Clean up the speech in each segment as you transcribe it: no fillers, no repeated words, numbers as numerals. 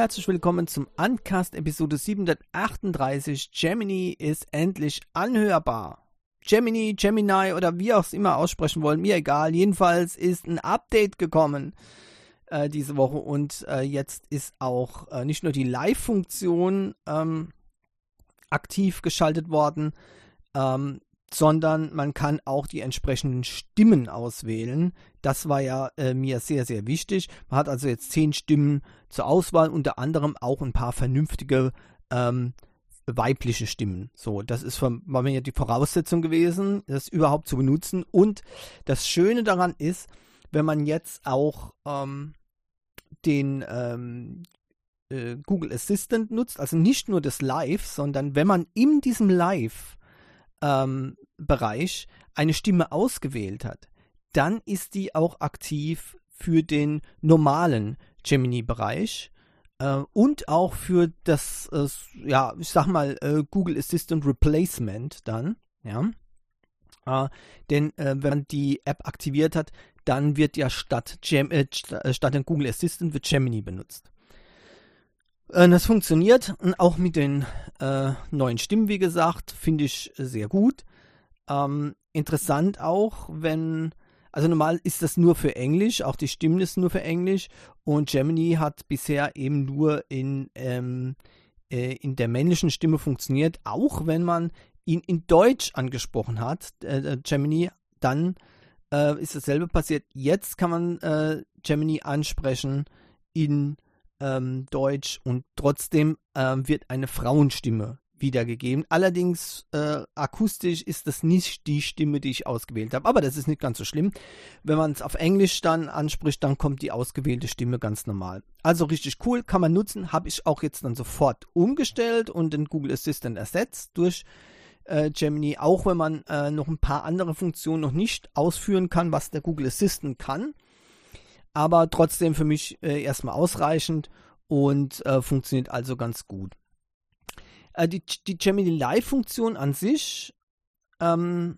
herzlich willkommen zum Uncast Episode 738. Gemini ist endlich anhörbar. Gemini oder wie auch es immer aussprechen wollen, mir egal. Jedenfalls ist ein Update gekommen diese Woche und jetzt ist auch nicht nur die Live-Funktion aktiv geschaltet worden, sondern man kann auch die entsprechenden Stimmen auswählen. Das war ja mir sehr, sehr wichtig. Man hat also jetzt 10 Stimmen zur Auswahl, unter anderem auch ein paar vernünftige weibliche Stimmen. So, das war mir ja die Voraussetzung gewesen, das überhaupt zu benutzen. Und das Schöne daran ist, wenn man jetzt auch den Google Assistant nutzt, also nicht nur das Live, sondern wenn man in diesem Live Bereich eine Stimme ausgewählt hat, dann ist die auch aktiv für den normalen Gemini-Bereich und auch für das, ich sag mal, Google Assistant Replacement dann, ja. Denn wenn man die App aktiviert hat, dann wird ja statt dem Google Assistant wird Gemini benutzt. Das funktioniert auch mit den neuen Stimmen, wie gesagt, finde ich sehr gut. Interessant auch, also normal ist das nur für Englisch, auch die Stimmen ist nur für Englisch und Gemini hat bisher eben nur in der männlichen Stimme funktioniert, auch wenn man ihn in Deutsch angesprochen hat, Gemini, dann ist dasselbe passiert. Jetzt kann man Gemini ansprechen in Deutsch und trotzdem wird eine Frauenstimme wiedergegeben. Allerdings akustisch ist das nicht die Stimme, die ich ausgewählt habe, aber das ist nicht ganz so schlimm. Wenn man es auf Englisch dann anspricht, dann kommt die ausgewählte Stimme ganz normal. Also richtig cool, kann man nutzen, habe ich auch jetzt dann sofort umgestellt und den Google Assistant ersetzt durch Gemini, auch wenn man noch ein paar andere Funktionen noch nicht ausführen kann, was der Google Assistant kann. Aber trotzdem für mich erstmal ausreichend und funktioniert also ganz gut. Die Gemini Live-Funktion an sich, da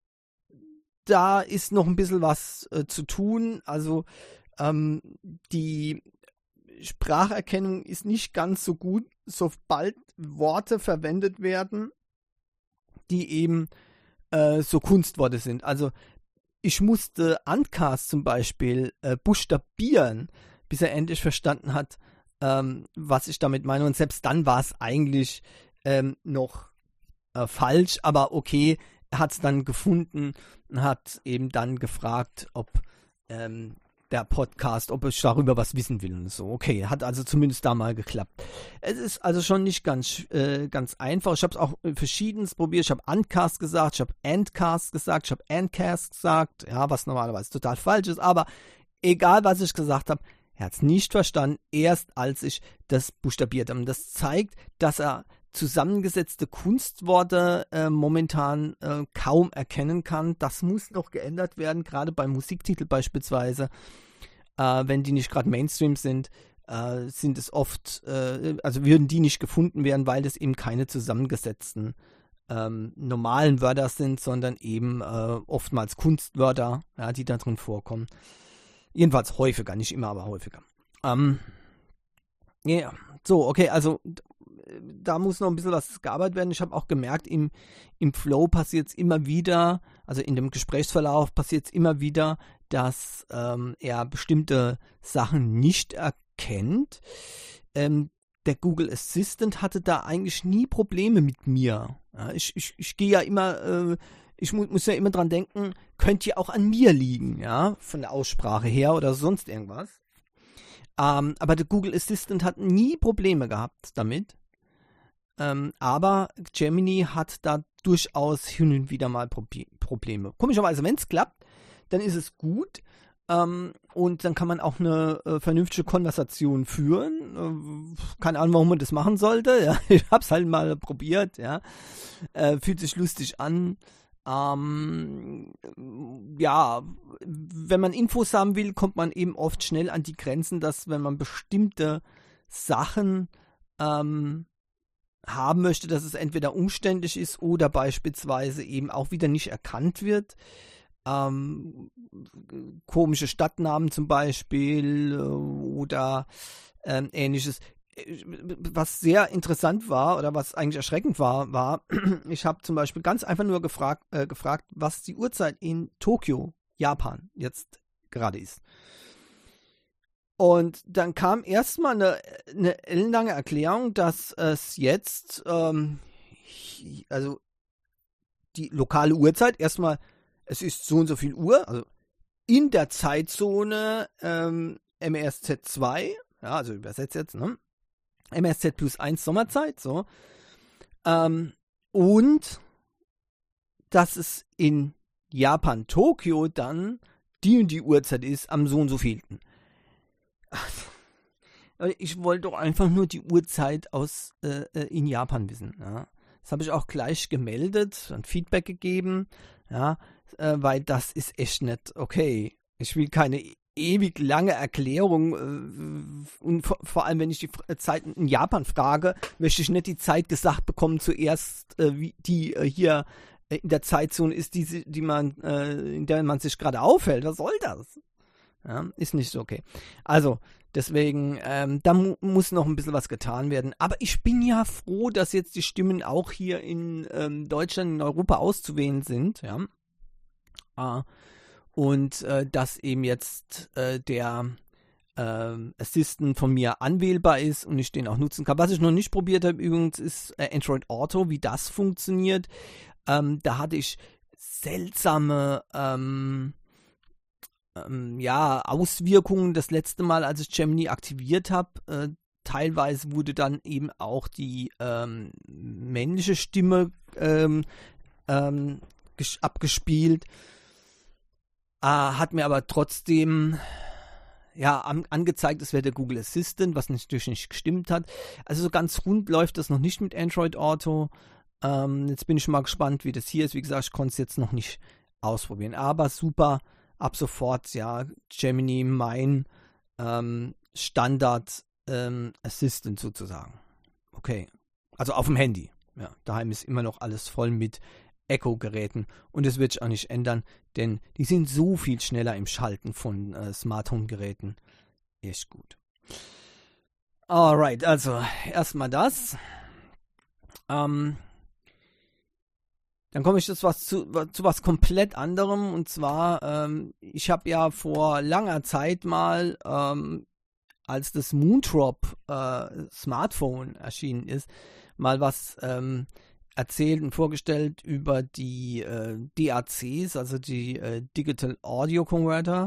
ist noch ein bisschen was zu tun. Also die Spracherkennung ist nicht ganz so gut, sobald Worte verwendet werden, die eben so Kunstworte sind. Also ich musste Uncast zum Beispiel buchstabieren, bis er endlich verstanden hat, was ich damit meine. Und selbst dann war es eigentlich noch falsch, aber okay, er hat es dann gefunden und hat eben dann gefragt, ob der Podcast, ob ich darüber was wissen will und so. Okay, hat also zumindest da mal geklappt. Es ist also schon nicht ganz einfach. Ich habe es auch verschiedens probiert. Ich habe Uncast gesagt, ich habe Endcast gesagt, ich habe Endcast gesagt, ja, was normalerweise total falsch ist, aber egal, was ich gesagt habe, er hat es nicht verstanden, erst als ich das buchstabiert habe. Und das zeigt, dass er zusammengesetzte Kunstworte momentan kaum erkennen kann. Das muss noch geändert werden, gerade bei Musiktiteln beispielsweise. Wenn die nicht gerade Mainstream sind, sind es oft, also würden die nicht gefunden werden, weil das eben keine zusammengesetzten normalen Wörter sind, sondern eben oftmals Kunstwörter, ja, die da drin vorkommen. Jedenfalls häufiger, nicht immer, aber häufiger. Ja, so, okay, also da muss noch ein bisschen was gearbeitet werden. Ich habe auch gemerkt, im Flow passiert es immer wieder, also in dem Gesprächsverlauf passiert es immer wieder, dass er bestimmte Sachen nicht erkennt. Der Google Assistant hatte da eigentlich nie Probleme mit mir. Ja, ich gehe ja immer, ich muss ja immer dran denken, könnte ja auch an mir liegen, ja, von der Aussprache her oder sonst irgendwas. Aber der Google Assistant hat nie Probleme gehabt damit. Aber Gemini hat da durchaus hin und wieder mal Probleme. Komischerweise, wenn es klappt, dann ist es gut. Und dann kann man auch eine vernünftige Konversation führen. Keine Ahnung, warum man das machen sollte. Ja, ich habe es halt mal probiert. Ja. Fühlt sich lustig an. Ja, wenn man Infos haben will, kommt man eben oft schnell an die Grenzen, dass wenn man bestimmte Sachen haben möchte, dass es entweder umständlich ist oder beispielsweise eben auch wieder nicht erkannt wird. Komische Stadtnamen zum Beispiel oder ähnliches was sehr interessant war oder was eigentlich erschreckend war, ich habe zum Beispiel ganz einfach nur gefragt, was die Uhrzeit in Tokio, Japan, jetzt gerade ist. Und dann kam erstmal eine ellenlange Erklärung, dass es jetzt, also die lokale Uhrzeit, erstmal, es ist so und so viel Uhr, also in der Zeitzone MRZ2, ja, also übersetzt jetzt, ne? MRZ plus 1 Sommerzeit, so. Und dass es in Japan, Tokio dann die und die Uhrzeit ist am so und so vielten. Ich wollte doch einfach nur die Uhrzeit in Japan wissen. Ja. Das habe ich auch gleich gemeldet und Feedback gegeben, ja, weil das ist echt nicht okay. Ich will keine ewig lange Erklärung und vor allem, wenn ich die Zeit in Japan frage, möchte ich nicht die Zeit gesagt bekommen zuerst, wie die hier in der Zeitzone ist, in der man sich gerade aufhält. Was soll das? Ja, ist nicht so okay. Also, deswegen, da muss noch ein bisschen was getan werden. Aber ich bin ja froh, dass jetzt die Stimmen auch hier in Deutschland, in Europa auszuwählen sind. Ja. Und dass eben jetzt der Assistant von mir anwählbar ist und ich den auch nutzen kann. Was ich noch nicht probiert habe übrigens ist Android Auto, wie das funktioniert. Da hatte ich seltsame Auswirkungen das letzte Mal, als ich Gemini aktiviert habe. Teilweise wurde dann eben auch die männliche Stimme abgespielt. Hat mir aber trotzdem angezeigt, es wäre der Google Assistant, was natürlich nicht gestimmt hat. Also so ganz rund läuft das noch nicht mit Android Auto. Jetzt bin ich mal gespannt, wie das hier ist. Wie gesagt, ich konnte es jetzt noch nicht ausprobieren. Aber super, ab sofort, ja, Gemini, mein Standard Assistant sozusagen. Okay, also auf dem Handy. Ja, daheim ist immer noch alles voll mit Echo-Geräten und das wird sich auch nicht ändern, denn die sind so viel schneller im Schalten von Smart Home-Geräten. Echt gut. Alright, also erstmal das. Dann komme ich jetzt zu was komplett anderem und zwar, ich habe ja vor langer Zeit mal, als das Moondrop Smartphone erschienen ist, mal was erzählt und vorgestellt über die DACs, also die Digital Audio Converter,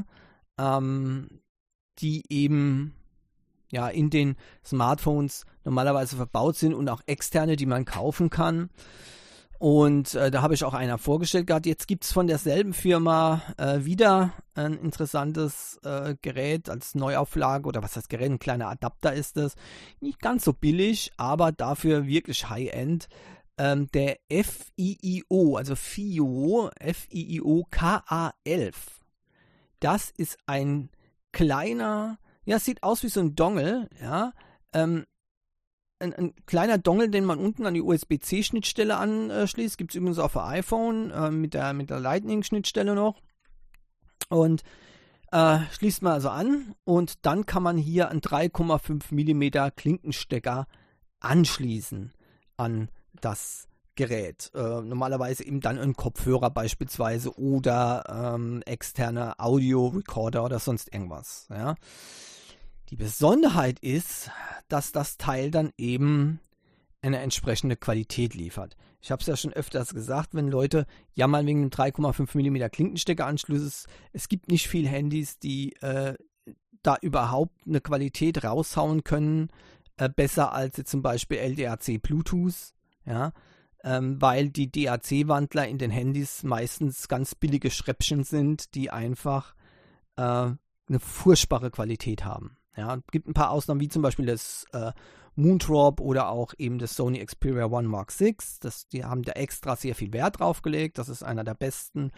die eben ja in den Smartphones normalerweise verbaut sind und auch externe, die man kaufen kann. Und da habe ich auch einer vorgestellt gehabt. Jetzt gibt es von derselben Firma wieder ein interessantes Gerät als Neuauflage oder was heißt Gerät, ein kleiner Adapter ist das. Nicht ganz so billig, aber dafür wirklich High-End. Der FIIO, also FIIO KA11. Das ist ein kleiner, ja, sieht aus wie so ein Dongle, ja, ein kleiner Dongle, den man unten an die USB-C-Schnittstelle anschließt. Gibt es übrigens auch für iPhone mit der Lightning-Schnittstelle noch. Und schließt man also an und dann kann man hier einen 3,5 mm Klinkenstecker anschließen an das Gerät. Normalerweise eben dann ein Kopfhörer beispielsweise oder externer Audio-Recorder oder sonst irgendwas. Ja. Die Besonderheit ist, dass das Teil dann eben eine entsprechende Qualität liefert. Ich habe es ja schon öfters gesagt, wenn Leute jammern wegen dem 3,5 mm Klinkensteckeranschlusses, es gibt nicht viele Handys, die da überhaupt eine Qualität raushauen können, besser als jetzt zum Beispiel LDAC Bluetooth, ja, weil die DAC-Wandler in den Handys meistens ganz billige Schräppchen sind, die einfach eine furchtbare Qualität haben. Ja, es gibt ein paar Ausnahmen, wie zum Beispiel das Moondrop oder auch eben das Sony Xperia One Mark VI. Die haben da extra sehr viel Wert drauf gelegt. Das ist einer der besten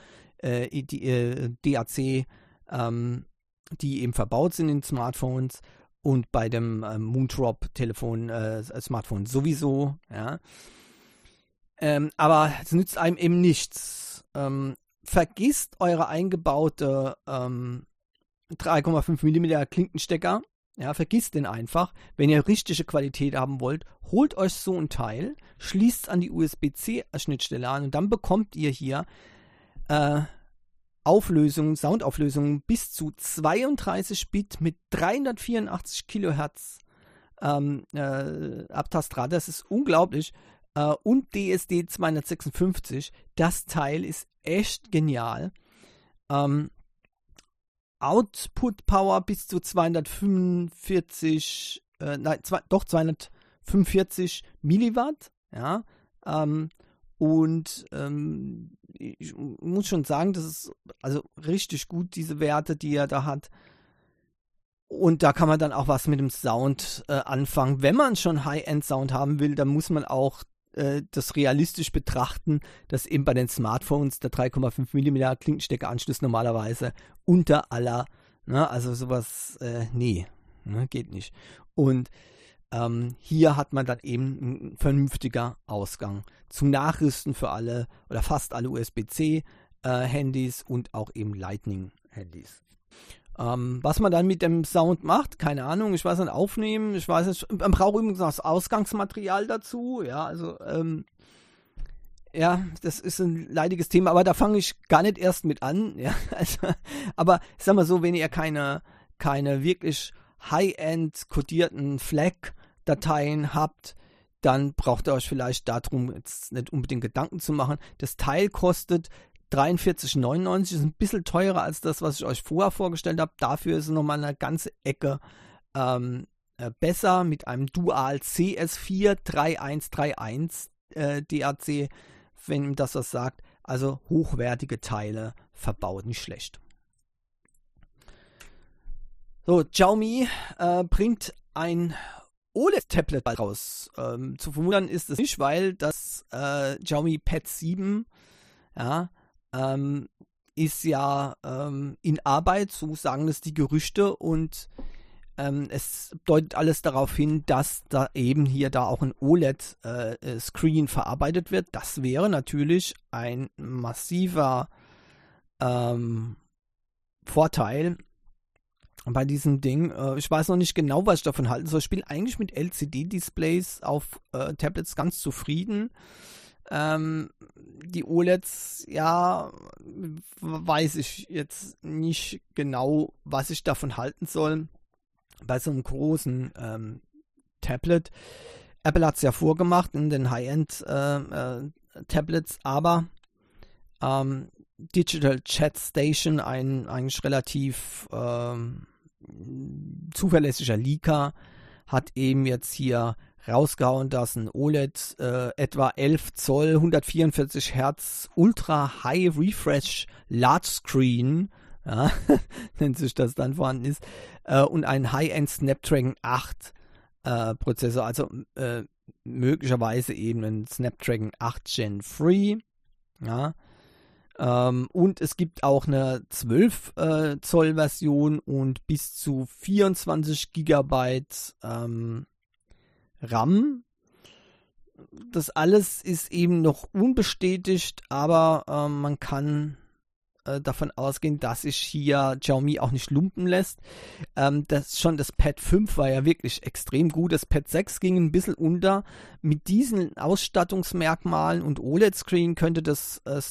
DAC, die eben verbaut sind in Smartphones und bei dem Moondrop-Telefon, Smartphone sowieso. Ja. Aber es nützt einem eben nichts. Vergisst eure eingebaute 3,5 mm Klinkenstecker Ja, vergisst den einfach. Wenn ihr richtige Qualität haben wollt, holt euch so ein Teil, schließt es an die USB-C-Schnittstelle an und dann bekommt ihr hier Soundauflösungen bis zu 32 Bit mit 384 Kilohertz Abtastrate. Das ist unglaublich. Und DSD 256. Das Teil ist echt genial. Output Power bis zu 245 Milliwatt, ja, ich muss schon sagen, das ist also richtig gut, diese Werte, die er da hat. Und da kann man dann auch was mit dem Sound anfangen. Wenn man schon High-End-Sound haben will, dann muss man auch das realistisch betrachten, dass eben bei den Smartphones der 3,5 mm Klinkensteckeranschluss normalerweise unter aller, ne, also sowas, nee, ne, geht nicht. Und hier hat man dann eben ein vernünftiger Ausgang zum Nachrüsten für alle oder fast alle USB-C Handys und auch eben Lightning-Handys. Was man dann mit dem Sound macht, keine Ahnung, ich weiß nicht, aufnehmen, ich weiß nicht, man braucht übrigens das Ausgangsmaterial dazu, ja, also, ja, das ist ein leidiges Thema, aber da fange ich gar nicht erst mit an, ja, also, aber ich sag mal so, wenn ihr keine wirklich High-End kodierten FLAC-Dateien habt, dann braucht ihr euch vielleicht darum jetzt nicht unbedingt Gedanken zu machen. Das Teil kostet 43,99, ist ein bisschen teurer als das, was ich euch vorher vorgestellt habe. Dafür ist es nochmal eine ganze Ecke besser mit einem Dual CS4 3131 DAC, wenn ihm das was sagt. Also hochwertige Teile verbaut, nicht schlecht. So, Xiaomi bringt ein OLED-Tablet raus. Zu verwundern ist es nicht, weil das Xiaomi Pad 7, ja, ist ja in Arbeit, so sagen es die Gerüchte, und es deutet alles darauf hin, dass da eben hier auch ein OLED-Screen verarbeitet wird. Das wäre natürlich ein massiver Vorteil bei diesem Ding. Ich weiß noch nicht genau, was ich davon halten soll. Ich bin eigentlich mit LCD-Displays auf Tablets ganz zufrieden. Die OLEDs, ja, weiß ich jetzt nicht genau, was ich davon halten soll. Bei so einem großen Tablet. Apple hat es ja vorgemacht in den High-End Tablets, aber Digital Chat Station, ein eigentlich relativ zuverlässiger Leaker, hat eben jetzt hier rausgehauen, dass ein OLED etwa 11 Zoll, 144 Hertz Ultra High Refresh Large Screen, ja, nennt sich das dann, vorhanden ist, und ein High-End Snapdragon 8 Prozessor, also möglicherweise eben ein Snapdragon 8 Gen 3, ja. Und es gibt auch eine 12 Zoll Version und bis zu 24 GB RAM. Das alles ist eben noch unbestätigt, aber man kann davon ausgehen, dass sich hier Xiaomi auch nicht lumpen lässt. Das Pad 5 war ja wirklich extrem gut. Das Pad 6 ging ein bisschen unter. Mit diesen Ausstattungsmerkmalen und OLED-Screen könnte das das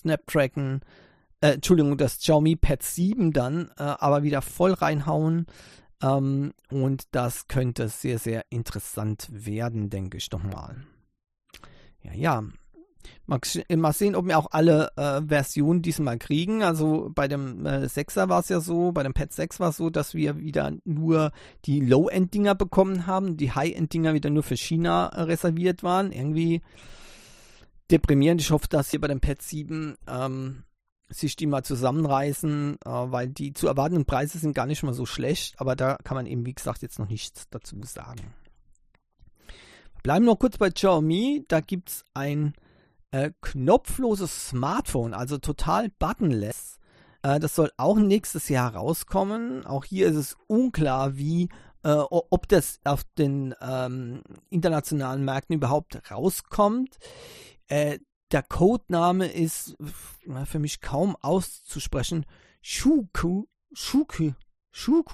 Xiaomi Pad 7 dann aber wieder voll reinhauen. Und das könnte sehr, sehr interessant werden, denke ich doch mal. Ja. Mal sehen, ob wir auch alle Versionen diesmal kriegen. Also bei dem 6er war es ja so, bei dem Pad 6 war es so, dass wir wieder nur die Low-End-Dinger bekommen haben, die High-End-Dinger wieder nur für China reserviert waren. Irgendwie deprimierend. Ich hoffe, dass hier bei dem Pad 7 sich die mal zusammenreißen, weil die zu erwartenden Preise sind gar nicht mal so schlecht, aber da kann man eben, wie gesagt, jetzt noch nichts dazu sagen. Bleiben noch kurz bei Xiaomi. Da gibt es ein knopfloses Smartphone, also total buttonless. Das soll auch nächstes Jahr rauskommen. Auch hier ist es unklar, ob das auf den internationalen Märkten überhaupt rauskommt. Der Codename ist für mich kaum auszusprechen. Shuku.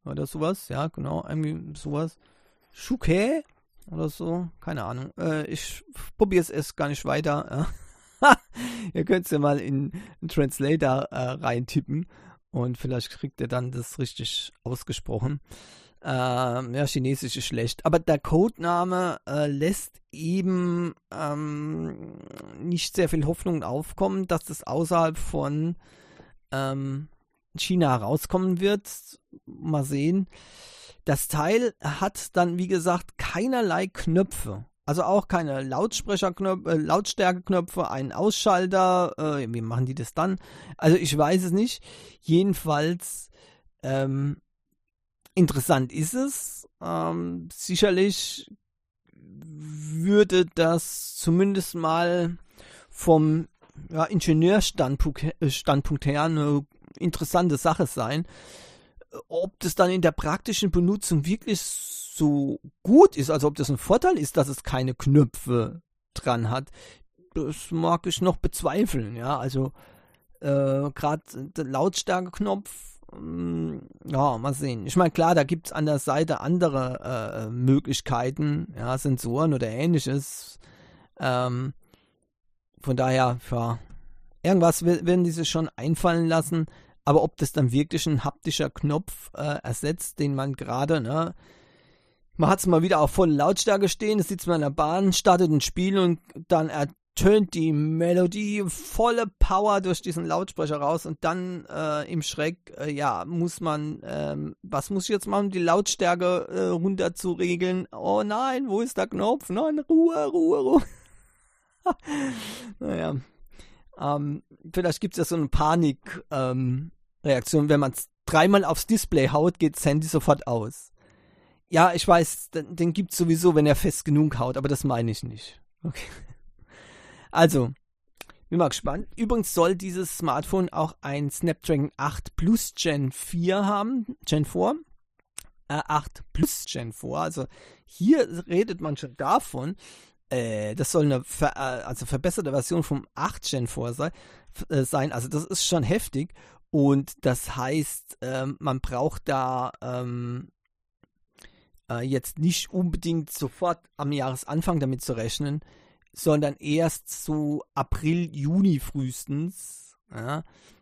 oder sowas. Ja, genau, irgendwie sowas. Shuke oder so, keine Ahnung. Ich probiere es erst gar nicht weiter. Ja. Ihr könnt es ja mal in einen Translator reintippen und vielleicht kriegt ihr dann das richtig ausgesprochen. Ja, Chinesisch ist schlecht. Aber der Codename lässt eben nicht sehr viel Hoffnung aufkommen, dass das außerhalb von China rauskommen wird. Mal sehen. Das Teil hat dann, wie gesagt, keinerlei Knöpfe. Also auch keine Lautsprecherknöpfe, Lautstärkeknöpfe, einen Ausschalter. Wie machen die das dann? Also ich weiß es nicht. Jedenfalls interessant ist es. Sicherlich würde das zumindest mal vom Ingenieurstandpunkt her eine interessante Sache sein. Ob das dann in der praktischen Benutzung wirklich so gut ist, also ob das ein Vorteil ist, dass es keine Knöpfe dran hat, das mag ich noch bezweifeln. Ja, also gerade der Lautstärkeknopf, ja, mal sehen. Ich meine, klar, da gibt es an der Seite andere Möglichkeiten, ja, Sensoren oder ähnliches. Von daher, ja, irgendwas werden die sich schon einfallen lassen. Aber ob das dann wirklich ein haptischer Knopf ersetzt, den man gerade, ne, man hat es mal wieder auf volle Lautstärke stehen, es sitzt man in der Bahn, startet ein Spiel und dann ertönt die Melodie volle Power durch diesen Lautsprecher raus und dann im Schreck, muss man, was muss ich jetzt machen, um die Lautstärke runter zu regeln? Oh nein, wo ist der Knopf? Nein, Ruhe. Naja. Vielleicht gibt es ja so eine Panikreaktion, wenn man es dreimal aufs Display haut, geht das Handy sofort aus. Ja, ich weiß, den gibt es sowieso, wenn er fest genug haut, aber das meine ich nicht. Okay. Also, bin mal gespannt. Übrigens soll dieses Smartphone auch ein Snapdragon 8 Plus Gen 4 haben, Gen 4. 8 Plus Gen 4, also hier redet man schon davon, das soll eine verbesserte Version vom 8 Gen 4 sein. Also das ist schon heftig. Und das heißt, man braucht da jetzt nicht unbedingt sofort am Jahresanfang damit zu rechnen, sondern erst so April, Juni frühestens, ja,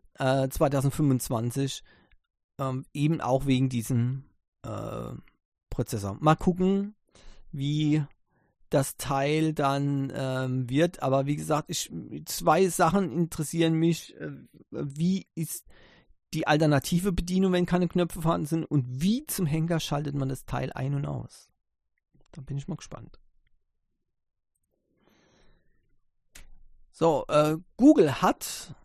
2025, eben auch wegen diesem Prozessor. Mal gucken, wie das Teil dann wird, aber wie gesagt, zwei Sachen interessieren mich. Wie ist die alternative Bedienung, wenn keine Knöpfe vorhanden sind, und wie zum Henker schaltet man das Teil ein und aus? Da bin ich mal gespannt. So, Google hat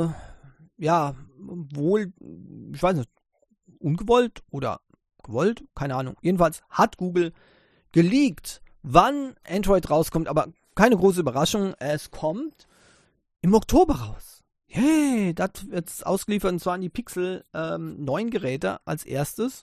wohl, ich weiß nicht, ungewollt oder gewollt, keine Ahnung. Jedenfalls hat Google geleakt, wann Android rauskommt, aber keine große Überraschung, es kommt im Oktober raus. Yay, das wird ausgeliefert, und zwar an die Pixel 9 Geräte als erstes.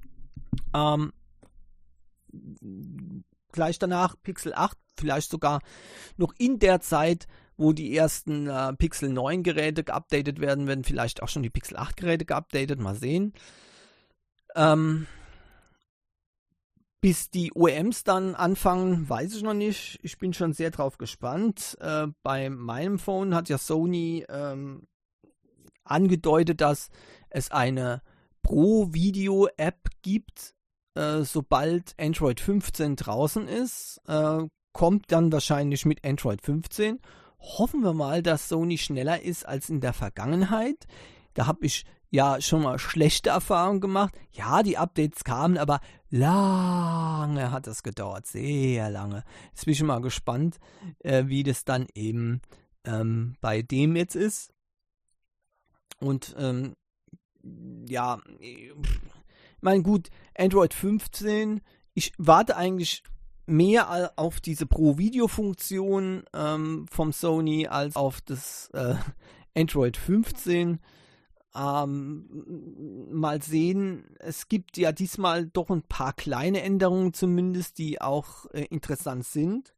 Gleich danach Pixel 8, vielleicht sogar noch in der Zeit, wo die ersten Pixel 9 Geräte geupdatet werden vielleicht auch schon die Pixel 8 Geräte geupdatet, mal sehen. Bis die OEMs dann anfangen, weiß ich noch nicht. Ich bin schon sehr drauf gespannt. Bei meinem Phone hat ja Sony angedeutet, dass es eine Pro-Video-App gibt, sobald Android 15 draußen ist. Kommt dann wahrscheinlich mit Android 15. Hoffen wir mal, dass Sony schneller ist als in der Vergangenheit. Da habe ich ja schon mal schlechte Erfahrungen gemacht. Ja, die Updates kamen, aber lange hat das gedauert, sehr lange. Jetzt bin ich schon mal gespannt, wie das dann eben bei dem jetzt ist. Und ich meine, gut, Android 15, ich warte eigentlich mehr auf diese Pro-Video-Funktion vom Sony als auf das Android 15. Mal sehen, es gibt ja diesmal doch ein paar kleine Änderungen zumindest, die auch interessant sind.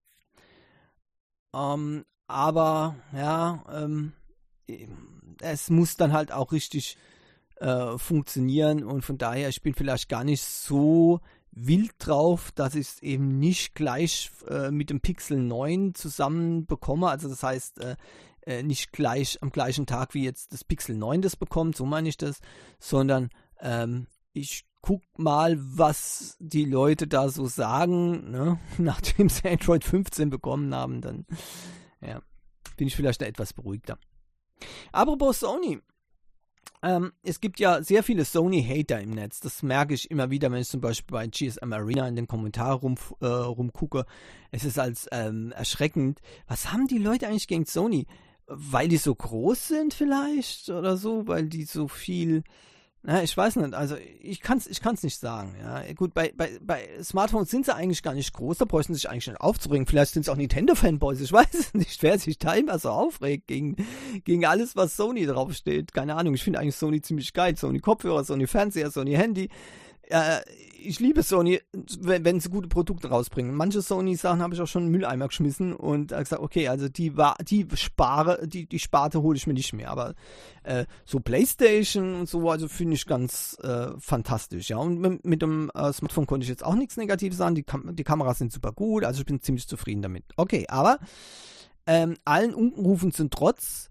Aber ja, es muss dann halt auch richtig funktionieren und von daher, ich bin vielleicht gar nicht so wild drauf, dass ich es eben nicht gleich mit dem Pixel 9 zusammen bekomme, also das heißt nicht gleich am gleichen Tag wie jetzt das Pixel 9 das bekommt, so meine ich das, sondern ich guck mal, was die Leute da so sagen, ne? Nachdem sie Android 15 bekommen haben, dann ja, bin ich vielleicht etwas beruhigter. Apropos Sony, es gibt ja sehr viele Sony-Hater im Netz. Das merke ich immer wieder, wenn ich zum Beispiel bei GSM Arena in den Kommentaren rumgucke. Es ist als erschreckend. Was haben die Leute eigentlich gegen Sony? Weil die so groß sind vielleicht oder so? Weil die so viel... Na, ich weiß nicht, also ich kann's nicht sagen. Ja. Gut, bei Smartphones sind sie eigentlich gar nicht groß, da bräuchten sie sich eigentlich nicht aufzuregen. Vielleicht sind es auch Nintendo-Fanboys, ich weiß es nicht, wer sich da immer so aufregt gegen alles, was Sony draufsteht. Keine Ahnung, ich finde eigentlich Sony ziemlich geil. Sony Kopfhörer, Sony Fernseher, Sony Handy. Ich liebe Sony, wenn sie gute Produkte rausbringen. Manche Sony-Sachen habe ich auch schon in den Mülleimer geschmissen und gesagt, okay, also die Sparte hole ich mir nicht mehr. Aber so PlayStation und so, also finde ich ganz fantastisch. Ja, und mit dem Smartphone konnte ich jetzt auch nichts Negatives sagen. Die Kameras sind super gut, also ich bin ziemlich zufrieden damit. Okay, aber allen Unkenrufen zum Trotz,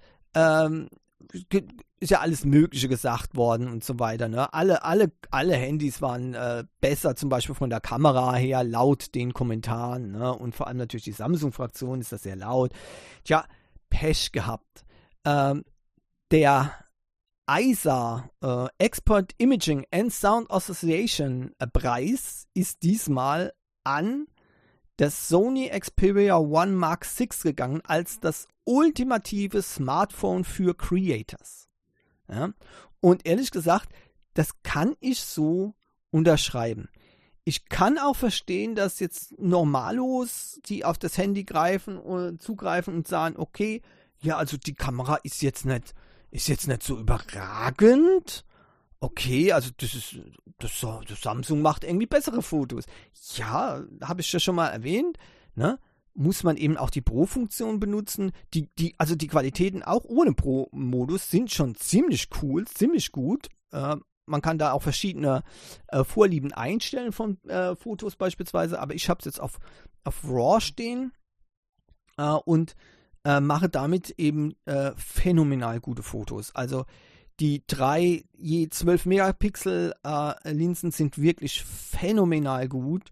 ist ja alles Mögliche gesagt worden und so weiter. Ne? Alle Handys waren besser, zum Beispiel von der Kamera her, laut den Kommentaren. Ne? Und vor allem natürlich die Samsung-Fraktion ist das sehr laut. Tja, Pech gehabt. Der ISA, Expert Imaging and Sound Association Preis ist diesmal an das Sony Xperia One Mark VI gegangen als das ultimative Smartphone für Creators. Ja? Und ehrlich gesagt, das kann ich so unterschreiben. Ich kann auch verstehen, dass jetzt Normalos, die auf das Handy zugreifen und sagen, okay, ja, also die Kamera ist jetzt nicht so überragend. Okay, also das Samsung macht irgendwie bessere Fotos. Ja, habe ich ja schon mal erwähnt, ne? Muss man eben auch die Pro-Funktion benutzen. Also die Qualitäten auch ohne Pro-Modus sind schon ziemlich cool, ziemlich gut. Man kann da auch verschiedene Vorlieben einstellen von Fotos beispielsweise, aber ich habe es jetzt auf RAW stehen und mache damit eben phänomenal gute Fotos. Also die 3 je 12 Megapixel Linsen sind wirklich phänomenal gut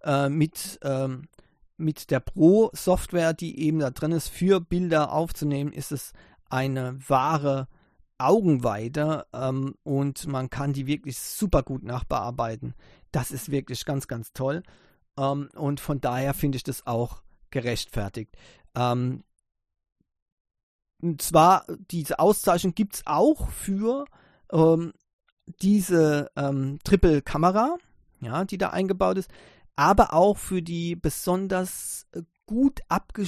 mit der Pro-Software, die eben da drin ist, für Bilder aufzunehmen, ist es eine wahre Augenweide und man kann die wirklich super gut nachbearbeiten. Das ist wirklich ganz, ganz toll und von daher finde ich das auch gerechtfertigt. Und zwar, diese Auszeichnung gibt es auch für diese Triple-Kamera, ja, die da eingebaut ist, aber auch für die besonders gut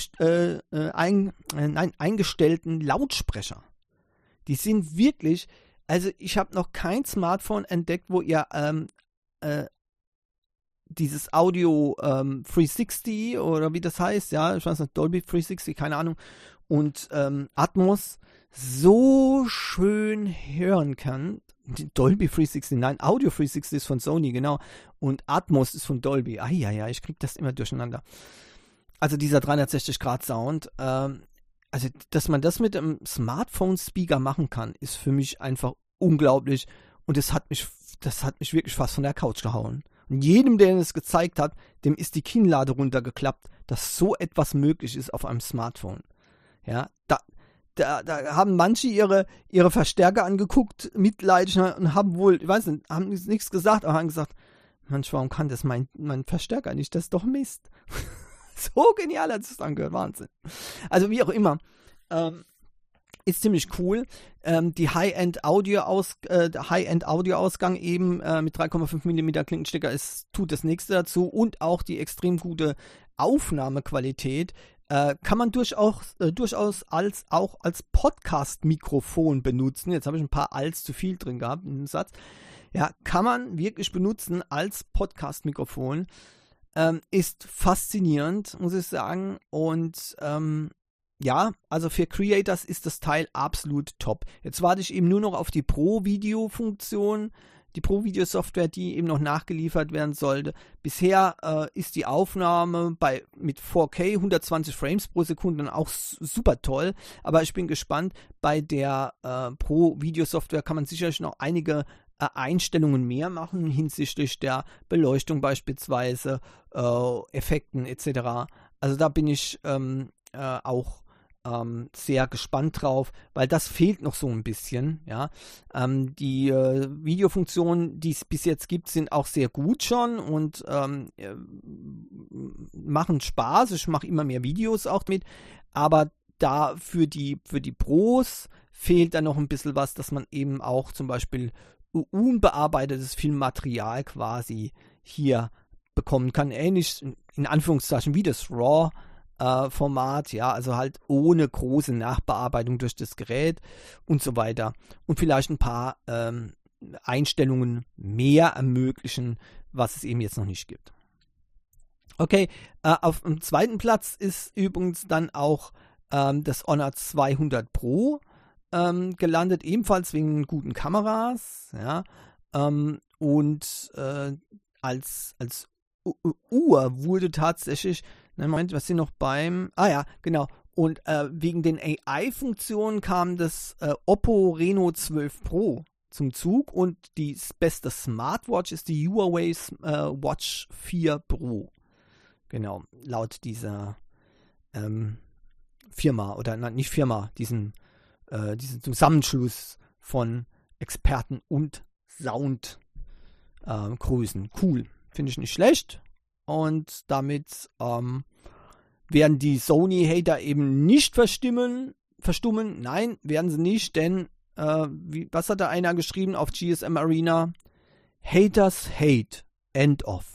eingestellten Lautsprecher. Die sind wirklich, also ich habe noch kein Smartphone entdeckt, wo ihr dieses Audio 360 oder wie das heißt, ja, ich weiß nicht, Dolby 360, keine Ahnung, und Atmos so schön hören kann. Dolby 360, nein, Audio 360 ist von Sony, genau. Und Atmos ist von Dolby. Ja, ich krieg das immer durcheinander. Also dieser 360-Grad-Sound, also dass man das mit einem Smartphone-Speaker machen kann, ist für mich einfach unglaublich. Und das hat mich wirklich fast von der Couch gehauen. Und jedem, der es gezeigt hat, dem ist die Kinnlade runtergeklappt, dass so etwas möglich ist auf einem Smartphone. Ja, da haben manche ihre Verstärker angeguckt, mitleidig, und haben wohl, ich weiß nicht, haben nichts gesagt, aber haben gesagt, Mensch, warum kann das mein Verstärker nicht? Das ist doch Mist. So genial hat es angehört, Wahnsinn. Also wie auch immer, ist ziemlich cool. Die High-End-Audio-Ausgang eben mit 3,5 mm Klinkenstecker tut das nächste dazu und auch die extrem gute Aufnahmequalität kann man durchaus als Podcast-Mikrofon benutzen. Jetzt habe ich ein paar als zu viel drin gehabt in dem Satz. Ja, kann man wirklich benutzen als Podcast-Mikrofon. Ist faszinierend, muss ich sagen. Und ja, also für Creators ist das Teil absolut top. Jetzt warte ich eben nur noch auf die Pro-Video-Funktion, die Pro-Video-Software, die eben noch nachgeliefert werden sollte. Bisher ist die Aufnahme mit 4K 120 Frames pro Sekunde auch super toll, aber ich bin gespannt, bei der Pro-Video-Software kann man sicherlich noch einige Einstellungen mehr machen hinsichtlich der Beleuchtung beispielsweise, Effekten etc. Also da bin ich auch sehr gespannt drauf, weil das fehlt noch so ein bisschen. Ja. Die Videofunktionen, die es bis jetzt gibt, sind auch sehr gut schon und machen Spaß. Ich mache immer mehr Videos auch mit, aber da für die Pros fehlt dann noch ein bisschen was, dass man eben auch zum Beispiel unbearbeitetes Filmmaterial quasi hier bekommen kann. Ähnlich in Anführungszeichen wie das RAW Format, ja, also halt ohne große Nachbearbeitung durch das Gerät und so weiter. Und vielleicht ein paar Einstellungen mehr ermöglichen, was es eben jetzt noch nicht gibt. Okay, auf dem zweiten Platz ist übrigens dann auch das Honor 200 Pro gelandet, ebenfalls wegen guten Kameras, ja, und als Uhr wurde tatsächlich, Moment, was sind noch beim, ja, genau, und wegen den AI-Funktionen kam das Oppo Reno 12 Pro zum Zug und die beste Smartwatch ist die Huawei Watch 4 Pro, genau, laut dieser Firma, oder nicht Firma, diesen Zusammenschluss von Experten und Soundgrößen. Cool, finde ich nicht schlecht. Und damit werden die Sony-Hater eben nicht verstummen. Nein, werden sie nicht, denn was hat da einer geschrieben auf GSM Arena? Haters hate. End of.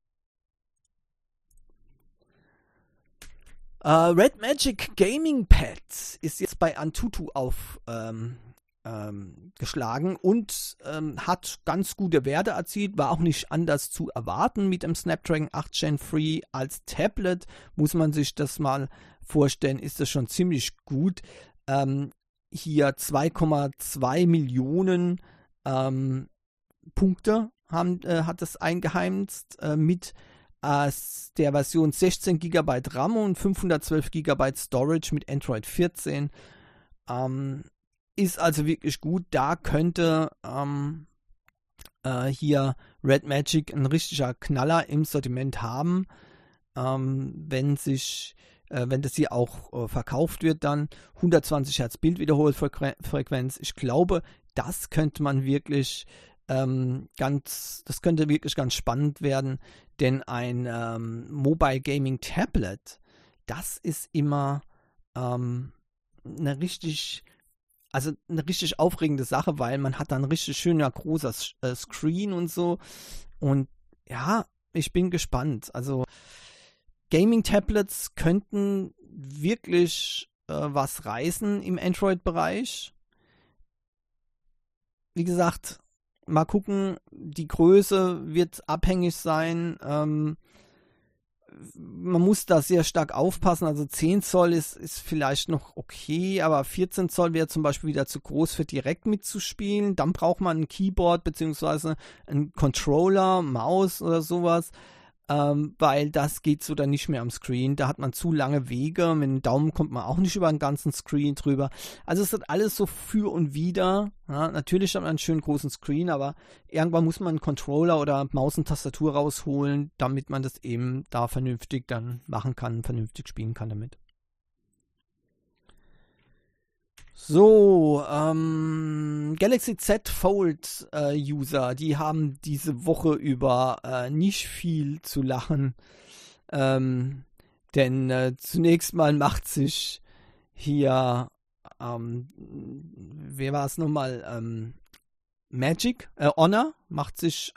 Red Magic Gaming Pad ist jetzt bei Antutu geschlagen und hat ganz gute Werte erzielt, war auch nicht anders zu erwarten mit dem Snapdragon 8 Gen 3 als Tablet, muss man sich das mal vorstellen, ist das schon ziemlich gut. Hier 2,2 Millionen Punkte hat es eingeheimst mit der Version 16 GB RAM und 512 GB Storage mit Android 14. Ist also wirklich gut. Da könnte hier Red Magic ein richtiger Knaller im Sortiment haben, wenn das hier auch verkauft wird, dann 120 Hertz Bildwiederholfrequenz. Ich glaube, das könnte man wirklich das könnte wirklich ganz spannend werden, denn ein Mobile Gaming Tablet, das ist immer eine richtig aufregende Sache, weil man hat dann richtig schöner großer Screen und so. Und ja, ich bin gespannt. Also Gaming-Tablets könnten wirklich was reißen im Android-Bereich. Wie gesagt, mal gucken, die Größe wird abhängig sein. Man muss da sehr stark aufpassen, also 10 Zoll ist vielleicht noch okay, aber 14 Zoll wäre zum Beispiel wieder zu groß für direkt mitzuspielen. Dann braucht man ein Keyboard bzw. einen Controller, Maus oder sowas, weil das geht so dann nicht mehr am Screen. Da hat man zu lange Wege, mit dem Daumen kommt man auch nicht über den ganzen Screen drüber. Also es ist alles so für und wider. Ja, natürlich hat man einen schönen großen Screen, aber irgendwann muss man einen Controller oder Maus und Tastatur rausholen, damit man das eben da vernünftig dann machen kann, vernünftig spielen kann damit. So, Galaxy Z Fold User, die haben diese Woche über nicht viel zu lachen, denn zunächst mal macht sich hier, wer war es nochmal, Honor macht sich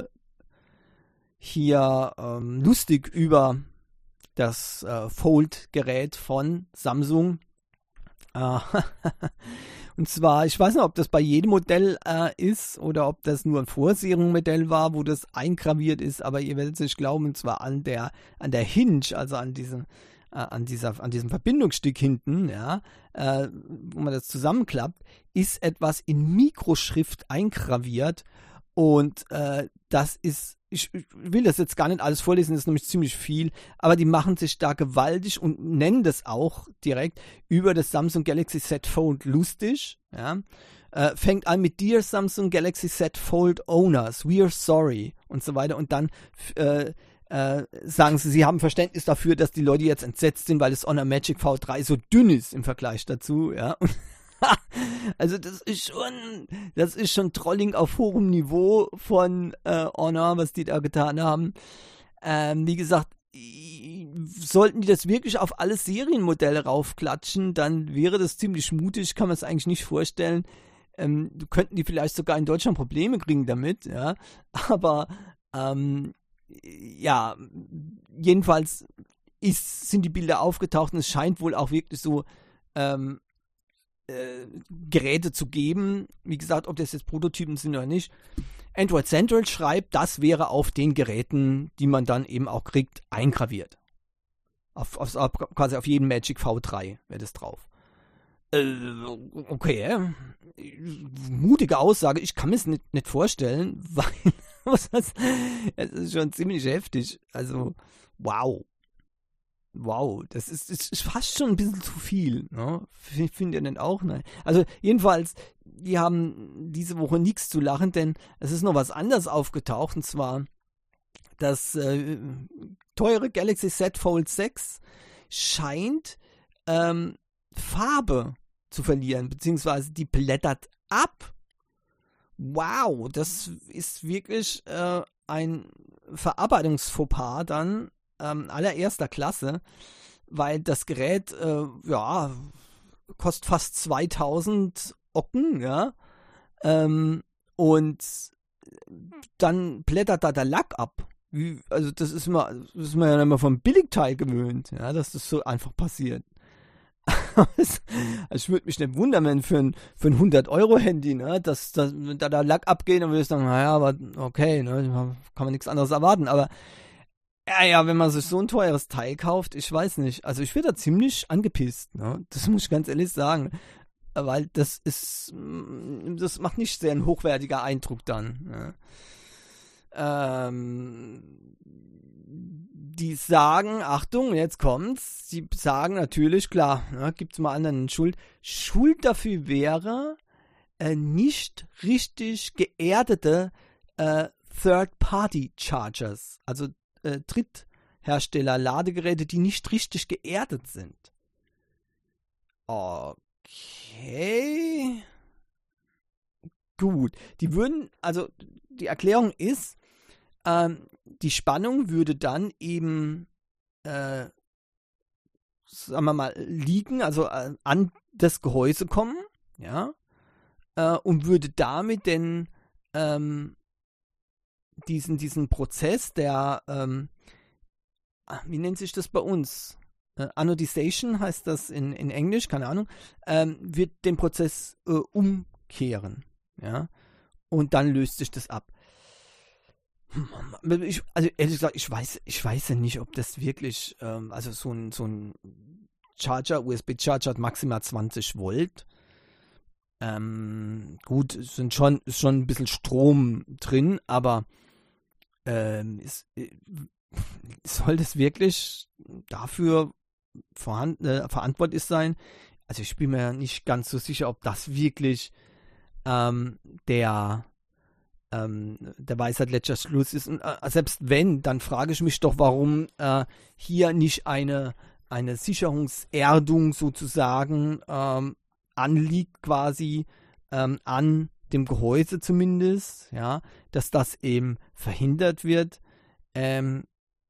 hier lustig über das Fold-Gerät von Samsung. Und zwar, ich weiß nicht, ob das bei jedem Modell ist oder ob das nur ein Vorserienmodell war, wo das eingraviert ist, aber ihr werdet es nicht glauben, und zwar an der Hinge, also an an diesem Verbindungsstück hinten, ja, wo man das zusammenklappt, ist etwas in Mikroschrift eingraviert und das ist, ich will das jetzt gar nicht alles vorlesen, das ist nämlich ziemlich viel, aber die machen sich da gewaltig und nennen das auch direkt über das Samsung Galaxy Z Fold lustig, ja. Fängt an mit Dear Samsung Galaxy Z Fold Owners, we are sorry und so weiter und dann sagen sie haben Verständnis dafür, dass die Leute jetzt entsetzt sind, weil das Honor Magic V3 so dünn ist im Vergleich dazu, ja. Also das ist schon Trolling auf hohem Niveau von Honor, was die da getan haben. Wie gesagt, sollten die das wirklich auf alle Serienmodelle raufklatschen, dann wäre das ziemlich mutig, kann man es eigentlich nicht vorstellen. Könnten die vielleicht sogar in Deutschland Probleme kriegen damit, ja. Aber ja, jedenfalls sind die Bilder aufgetaucht und es scheint wohl auch wirklich so Geräte zu geben. Wie gesagt, ob das jetzt Prototypen sind oder nicht. Android Central schreibt, das wäre auf den Geräten, die man dann eben auch kriegt, eingraviert. Quasi auf jedem Magic V3 wäre das drauf. Okay, mutige Aussage. Ich kann mir es nicht vorstellen, weil es ist schon ziemlich heftig. Also, wow. Wow, das ist fast schon ein bisschen zu viel. Ne? Findet ihr denn auch? Nein. Also, jedenfalls, die haben diese Woche nichts zu lachen, denn es ist noch was anderes aufgetaucht, und zwar das teure Galaxy Z Fold 6 scheint Farbe zu verlieren, beziehungsweise die blättert ab. Wow, das ist wirklich ein Verarbeitungsfauxpas dann allererster Klasse, weil das Gerät kostet fast 2000 Ocken, ja, und dann blättert da der Lack ab. Also das ist man ja immer vom Billigteil gewöhnt, ja, dass das so einfach passiert. Ich würde mich nicht wundern, wenn für ein 100-Euro-Handy, ne, dass da Lack abgeht, dann würde ich sagen, naja, aber okay, ne, kann man nichts anderes erwarten, aber ja, wenn man sich so ein teures Teil kauft, ich weiß nicht, also ich werde da ziemlich angepisst, ne, das muss ich ganz ehrlich sagen, weil das macht nicht sehr ein hochwertiger Eindruck dann, ne. Die sagen, Achtung, jetzt kommt's, die sagen natürlich, klar, ne, gibt's mal anderen Schuld. Schuld dafür wäre nicht richtig geerdete Third-Party-Chargers, also Dritthersteller-Ladegeräte, die nicht richtig geerdet sind. Okay. Gut. Die Erklärung ist, die Spannung würde dann eben, sagen wir mal, liegen, also an das Gehäuse kommen, ja, und würde damit denn diesen Prozess der, wie nennt sich das bei uns? Anodization heißt das in Englisch, keine Ahnung, wird den Prozess umkehren, ja, und dann löst sich das ab. Also ehrlich gesagt, ich weiß ja nicht, ob das wirklich, also so ein Charger, USB-Charger hat maximal 20 Volt. Gut, ist schon ein bisschen Strom drin, aber soll das wirklich dafür verantwortlich sein? Also ich bin mir nicht ganz so sicher, ob das wirklich der Weisheit letzter Schluss ist. Und selbst wenn, dann frage ich mich doch, warum hier nicht eine Sicherungserdung sozusagen anliegt, quasi an dem Gehäuse zumindest, ja, dass das eben verhindert wird. Wenn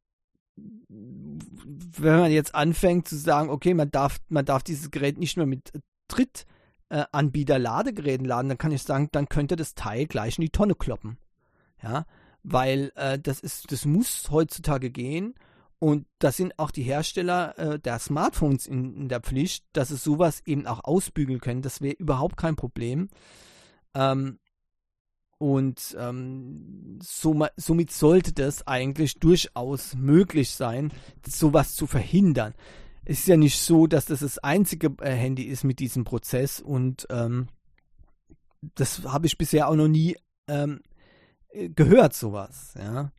man jetzt anfängt zu sagen, okay, man darf dieses Gerät nicht nur mit Drittanbieter-Ladegeräten laden, dann kann ich sagen, dann könnte das Teil gleich in die Tonne kloppen. Ja, weil das muss heutzutage gehen und da sind auch die Hersteller der Smartphones in der Pflicht, dass sie sowas eben auch ausbügeln können. Das wäre überhaupt kein Problem. Somit sollte das eigentlich durchaus möglich sein, sowas zu verhindern. es ist ja nicht so, dass das einzige Handy ist mit diesem Prozess und das habe ich bisher auch noch nie gehört, sowas, ja.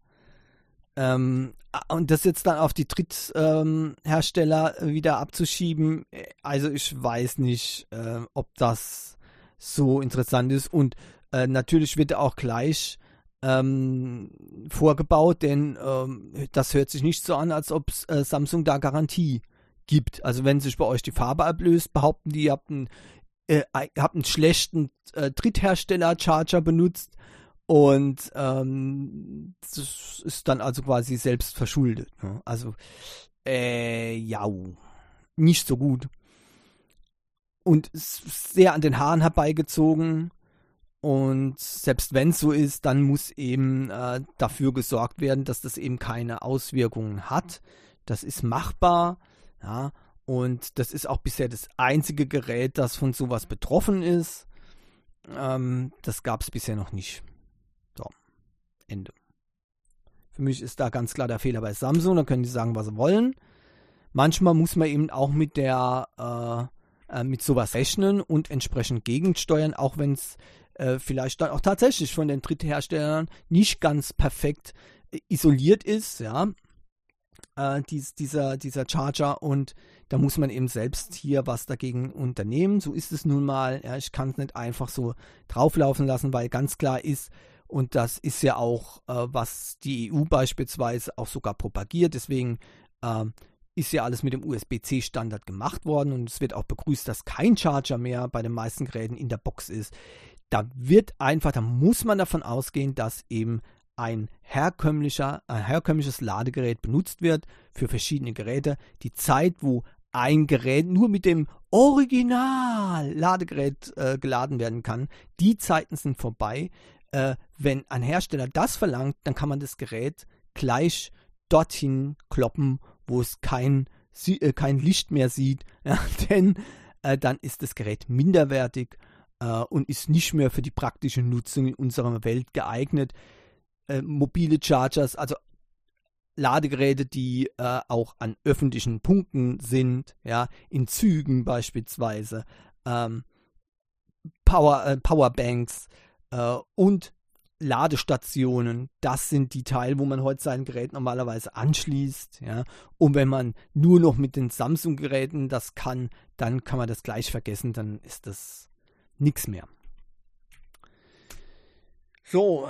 Und das jetzt dann auf die Dritthersteller wieder abzuschieben, also ich weiß nicht, ob das so interessant ist. Und natürlich wird er auch gleich vorgebaut, denn das hört sich nicht so an, als ob Samsung da Garantie gibt. Also wenn sich bei euch die Farbe ablöst, behaupten die, ihr habt einen schlechten Dritthersteller-Charger benutzt. Und das ist dann also quasi selbst verschuldet. Ne? Also, ja, nicht so gut. Und sehr an den Haaren herbeigezogen. Und selbst wenn es so ist, dann muss eben dafür gesorgt werden, dass das eben keine Auswirkungen hat. Das ist machbar. Ja, und das ist auch bisher das einzige Gerät, das von sowas betroffen ist. Das gab es bisher noch nicht. So, Ende. Für mich ist da ganz klar der Fehler bei Samsung, da können die sagen, was sie wollen. Manchmal muss man eben auch mit sowas rechnen und entsprechend gegensteuern, auch wenn es vielleicht dann auch tatsächlich von den Drittherstellern nicht ganz perfekt isoliert ist, ja, dieser Charger, und da muss man eben selbst hier was dagegen unternehmen. So ist es nun mal. Ja, ich kann es nicht einfach so drauflaufen lassen, weil ganz klar ist, und das ist ja auch, was die EU beispielsweise auch sogar propagiert, deswegen ist ja alles mit dem USB-C-Standard gemacht worden und es wird auch begrüßt, dass kein Charger mehr bei den meisten Geräten in der Box ist. Da muss man davon ausgehen, dass eben ein herkömmliches Ladegerät benutzt wird für verschiedene Geräte. Die Zeit, wo ein Gerät nur mit dem Original-Ladegerät geladen werden kann, die Zeiten sind vorbei. Wenn ein Hersteller das verlangt, dann kann man das Gerät gleich dorthin kloppen, wo es kein Licht mehr sieht, ja, denn dann ist das Gerät minderwertig und ist nicht mehr für die praktische Nutzung in unserer Welt geeignet. Mobile Chargers, also Ladegeräte, die auch an öffentlichen Punkten sind, ja, in Zügen beispielsweise, Powerbanks und Ladestationen, das sind die Teile, wo man heute sein Gerät normalerweise anschließt, ja. Und wenn man nur noch mit den Samsung-Geräten das kann, dann kann man das gleich vergessen, dann ist das nichts mehr. So,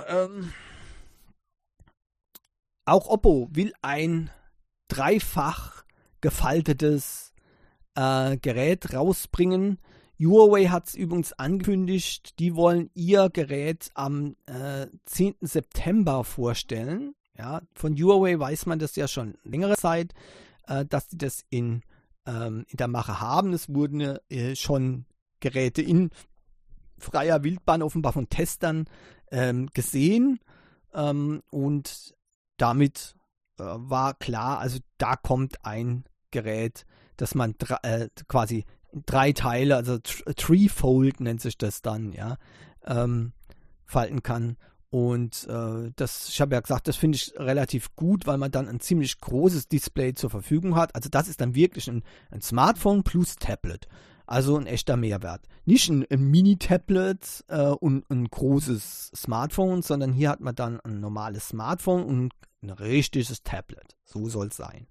auch Oppo will ein dreifach gefaltetes Gerät rausbringen. Huawei hat es übrigens angekündigt, die wollen ihr Gerät am 10. September vorstellen. Ja, von Huawei weiß man das ja schon längere Zeit, dass die das in der Mache haben. Es wurden schon Geräte in freier Wildbahn offenbar von Testern gesehen und damit war klar, also da kommt ein Gerät, das man quasi 3 Teile, also Threefold nennt sich das dann, ja, falten kann. Und ich habe ja gesagt, das finde ich relativ gut, weil man dann ein ziemlich großes Display zur Verfügung hat. Also das ist dann wirklich ein Smartphone plus Tablet. Also ein echter Mehrwert. Nicht ein Mini-Tablet und ein großes Smartphone, sondern hier hat man dann ein normales Smartphone und ein richtiges Tablet. So soll es sein.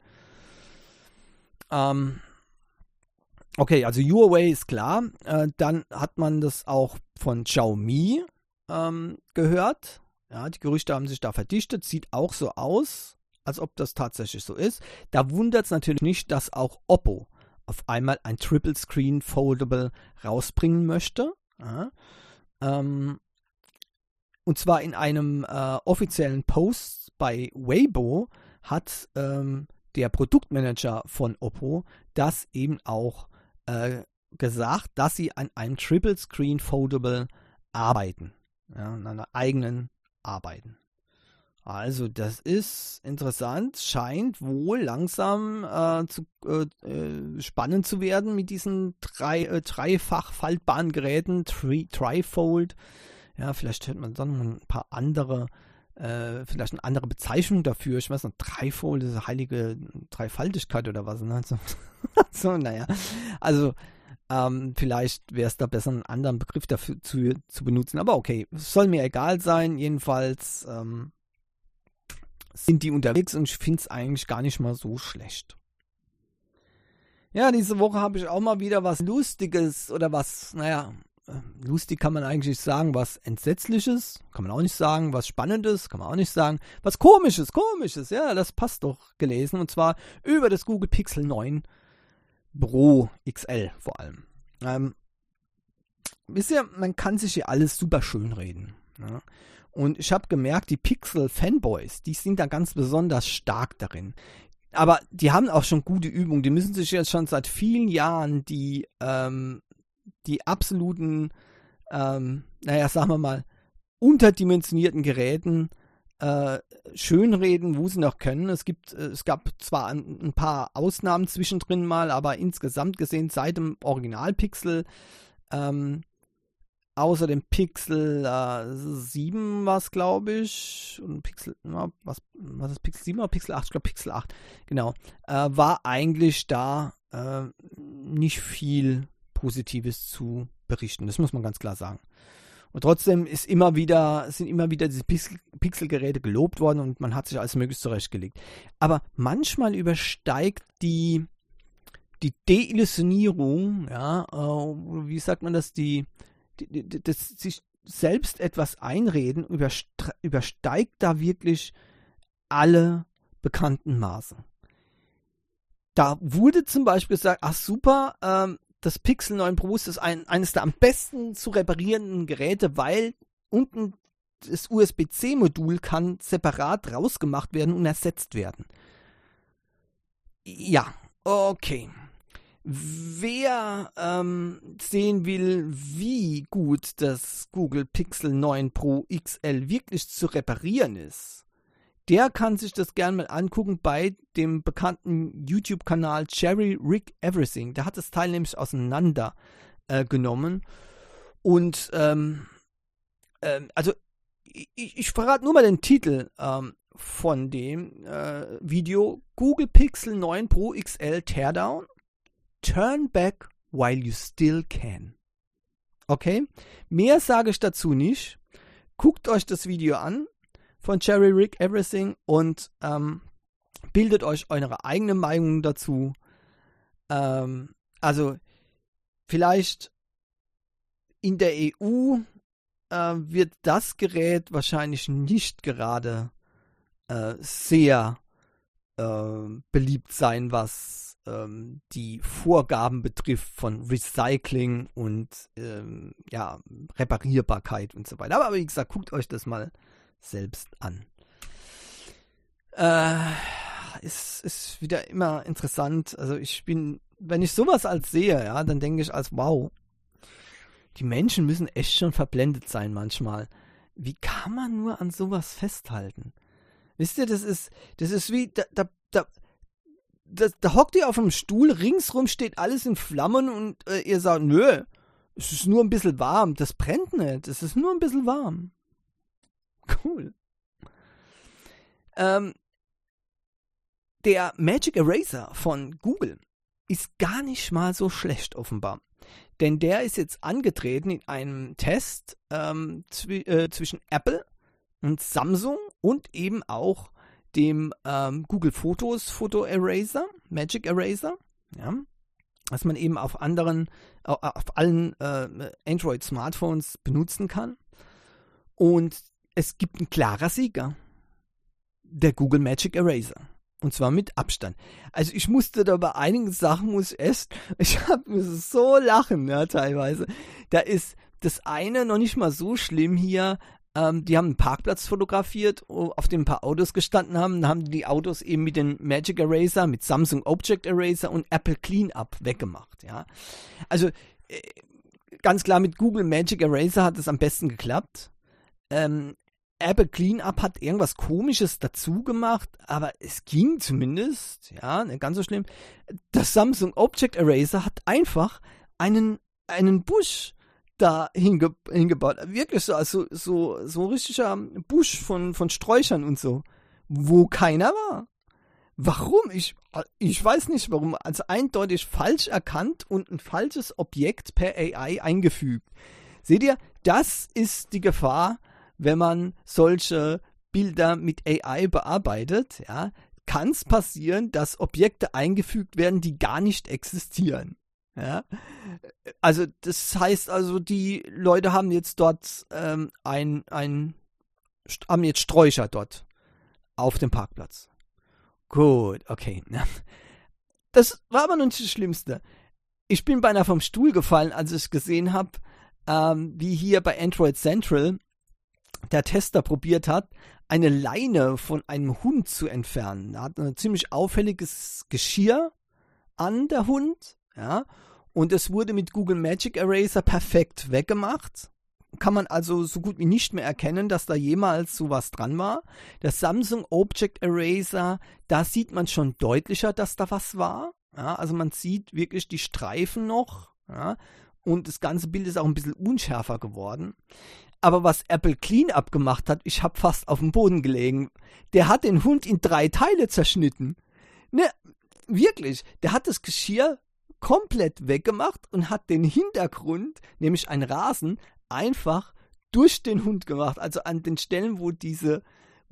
Okay, also Huawei ist klar. Dann hat man das auch von Xiaomi gehört. Ja, die Gerüchte haben sich da verdichtet. Sieht auch so aus, als ob das tatsächlich so ist. Da wundert es natürlich nicht, dass auch Oppo auf einmal ein Triple Screen Foldable rausbringen möchte. Ja. Und zwar in einem offiziellen Post bei Weibo hat der Produktmanager von Oppo das eben auch gesagt, dass sie an einem Triple Screen Foldable arbeiten. Ja, an einer eigenen arbeiten. Also das ist interessant, scheint wohl langsam spannend zu werden mit diesen dreifach faltbaren Geräten, Trifold. Ja, vielleicht hört man dann noch ein paar andere vielleicht eine andere Bezeichnung dafür. Ich weiß nicht, Dreifold, das ist heilige Dreifaltigkeit oder was. Ne? So, naja. Also, vielleicht wäre es da besser, einen anderen Begriff dafür zu benutzen. Aber okay, es soll mir egal sein. Jedenfalls sind die unterwegs und ich finde es eigentlich gar nicht mal so schlecht. Ja, diese Woche habe ich auch mal wieder was Lustiges oder was, naja, lustig kann man eigentlich nicht sagen, was Entsetzliches, kann man auch nicht sagen, was Spannendes, kann man auch nicht sagen, was Komisches, ja, das passt doch, gelesen, und zwar über das Google Pixel 9 Pro XL vor allem. Wisst ihr, man kann sich hier alles super schön reden. Ja? Und ich habe gemerkt, die Pixel-Fanboys, die sind da ganz besonders stark darin. Aber die haben auch schon gute Übungen. Die müssen sich jetzt schon seit vielen Jahren die absoluten, naja, sagen wir mal, unterdimensionierten Geräten schönreden, wo sie noch können. Es gab zwar ein paar Ausnahmen zwischendrin mal, aber insgesamt gesehen seit dem Original-Pixel, außer dem Pixel 7 war es, glaube ich, und Pixel, was ist Pixel 7 oder Pixel 8? Ich glaube Pixel 8, genau, war eigentlich da nicht viel Positives zu berichten. Das muss man ganz klar sagen. Und trotzdem sind immer wieder diese Pixel-Geräte gelobt worden und man hat sich alles Mögliche zurechtgelegt. Aber manchmal übersteigt die Deillusionierung, ja, wie sagt man das, das sich selbst etwas einreden, übersteigt da wirklich alle bekannten Maße. Da wurde zum Beispiel gesagt, ach super, das Pixel 9 Pro ist eines der am besten zu reparierenden Geräte, weil unten das USB-C-Modul kann separat rausgemacht werden und ersetzt werden. Ja, okay. Wer sehen will, wie gut das Google Pixel 9 Pro XL wirklich zu reparieren ist, der kann sich das gerne mal angucken bei dem bekannten YouTube-Kanal Cherry Rig Everything. Der hat das Teil nämlich auseinander genommen. Und also ich verrate nur mal den Titel von dem Video. Google Pixel 9 Pro XL Teardown. Turn back while you still can. Okay? Mehr sage ich dazu nicht. Guckt euch das Video an von Cherry Rig Everything und bildet euch eure eigene Meinung dazu. Also vielleicht in der EU wird das Gerät wahrscheinlich nicht gerade sehr beliebt sein, was die Vorgaben betrifft von Recycling und ja, Reparierbarkeit und so weiter. Aber wie gesagt, guckt euch das mal selbst an. Es ist wieder immer interessant. Also wenn ich sowas als sehe, ja, dann denke ich als wow, die Menschen müssen echt schon verblendet sein manchmal. Wie kann man nur an sowas festhalten? Wisst ihr, das ist wie, da hockt ihr auf einem Stuhl, ringsrum steht alles in Flammen und ihr sagt, nö, es ist nur ein bisschen warm, das brennt nicht, es ist nur ein bisschen warm. Cool. Der Magic Eraser von Google ist gar nicht mal so schlecht offenbar. Denn der ist jetzt angetreten in einem Test zwischen Apple und Samsung und eben auch dem Google Foto Eraser, Magic Eraser, ja, was man eben auf allen Android-Smartphones benutzen kann. Und es gibt einen klaren Sieger, der Google Magic Eraser. Und zwar mit Abstand. Also ich musste da bei einigen Sachen, ich musste so lachen, ja, teilweise. Da ist das eine noch nicht mal so schlimm hier. Die haben einen Parkplatz fotografiert, auf dem ein paar Autos gestanden haben. Dann haben die Autos eben mit dem Magic Eraser, mit Samsung Object Eraser und Apple Cleanup weggemacht. Ja. Also ganz klar, mit Google Magic Eraser hat es am besten geklappt. Apple Cleanup hat irgendwas Komisches dazu gemacht, aber es ging zumindest, ja, nicht ganz so schlimm. Das Samsung Object Eraser hat einfach einen Busch da hingebaut. Wirklich so richtiger Busch von Sträuchern und so, wo keiner war. Warum? Ich weiß nicht warum. Also eindeutig falsch erkannt und ein falsches Objekt per AI eingefügt. Seht ihr, das ist die Gefahr, wenn man solche Bilder mit AI bearbeitet. Ja, kann es passieren, dass Objekte eingefügt werden, die gar nicht existieren. Ja, also das heißt also, die Leute haben jetzt dort haben jetzt Sträucher dort auf dem Parkplatz. Gut, okay. Das war aber noch nicht das Schlimmste. Ich bin beinahe vom Stuhl gefallen, als ich gesehen habe, wie hier bei Android Central der Tester probiert hat, eine Leine von einem Hund zu entfernen. Er hat ein ziemlich auffälliges Geschirr an, der Hund, ja, und es wurde mit Google Magic Eraser perfekt weggemacht. Kann man also so gut wie nicht mehr erkennen, dass da jemals sowas dran war. Der Samsung Object Eraser, da sieht man schon deutlicher, dass da was war. Ja, also man sieht wirklich die Streifen noch, ja, und das ganze Bild ist auch ein bisschen unschärfer geworden. Aber was Apple Cleanup gemacht hat, ich habe fast auf dem Boden gelegen. Der hat den Hund in 3 Teile zerschnitten. Ne, wirklich. Der hat das Geschirr komplett weggemacht und hat den Hintergrund, nämlich ein Rasen, einfach durch den Hund gemacht. Also an den Stellen, wo diese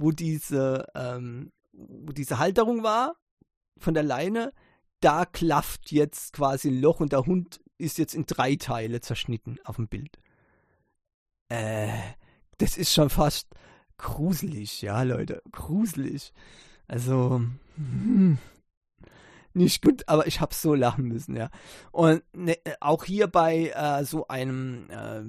Halterung war von der Leine, da klafft jetzt quasi ein Loch und der Hund ist jetzt in 3 Teile zerschnitten auf dem Bild. Das ist schon fast gruselig, ja, Leute, gruselig. Also, nicht gut, aber ich habe so lachen müssen, ja. Und auch hier bei so einem,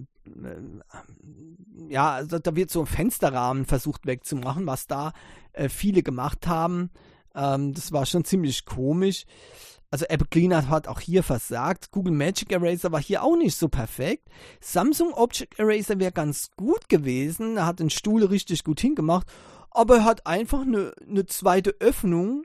ja, also da wird so ein Fensterrahmen versucht wegzumachen, was da viele gemacht haben. Das war schon ziemlich komisch. Also Apple Cleanup hat auch hier versagt. Google Magic Eraser war hier auch nicht so perfekt. Samsung Object Eraser wäre ganz gut gewesen. Er hat den Stuhl richtig gut hingemacht. Aber er hat einfach eine zweite Öffnung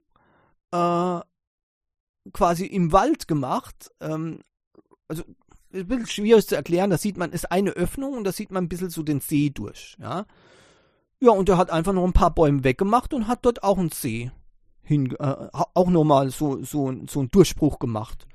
quasi im Wald gemacht. Also ein bisschen schwierig zu erklären. Da sieht man, ist eine Öffnung und da sieht man ein bisschen so den See durch. Ja, ja, und er hat einfach noch ein paar Bäume weggemacht und hat dort auch einen See auch nochmal so einen Durchbruch gemacht.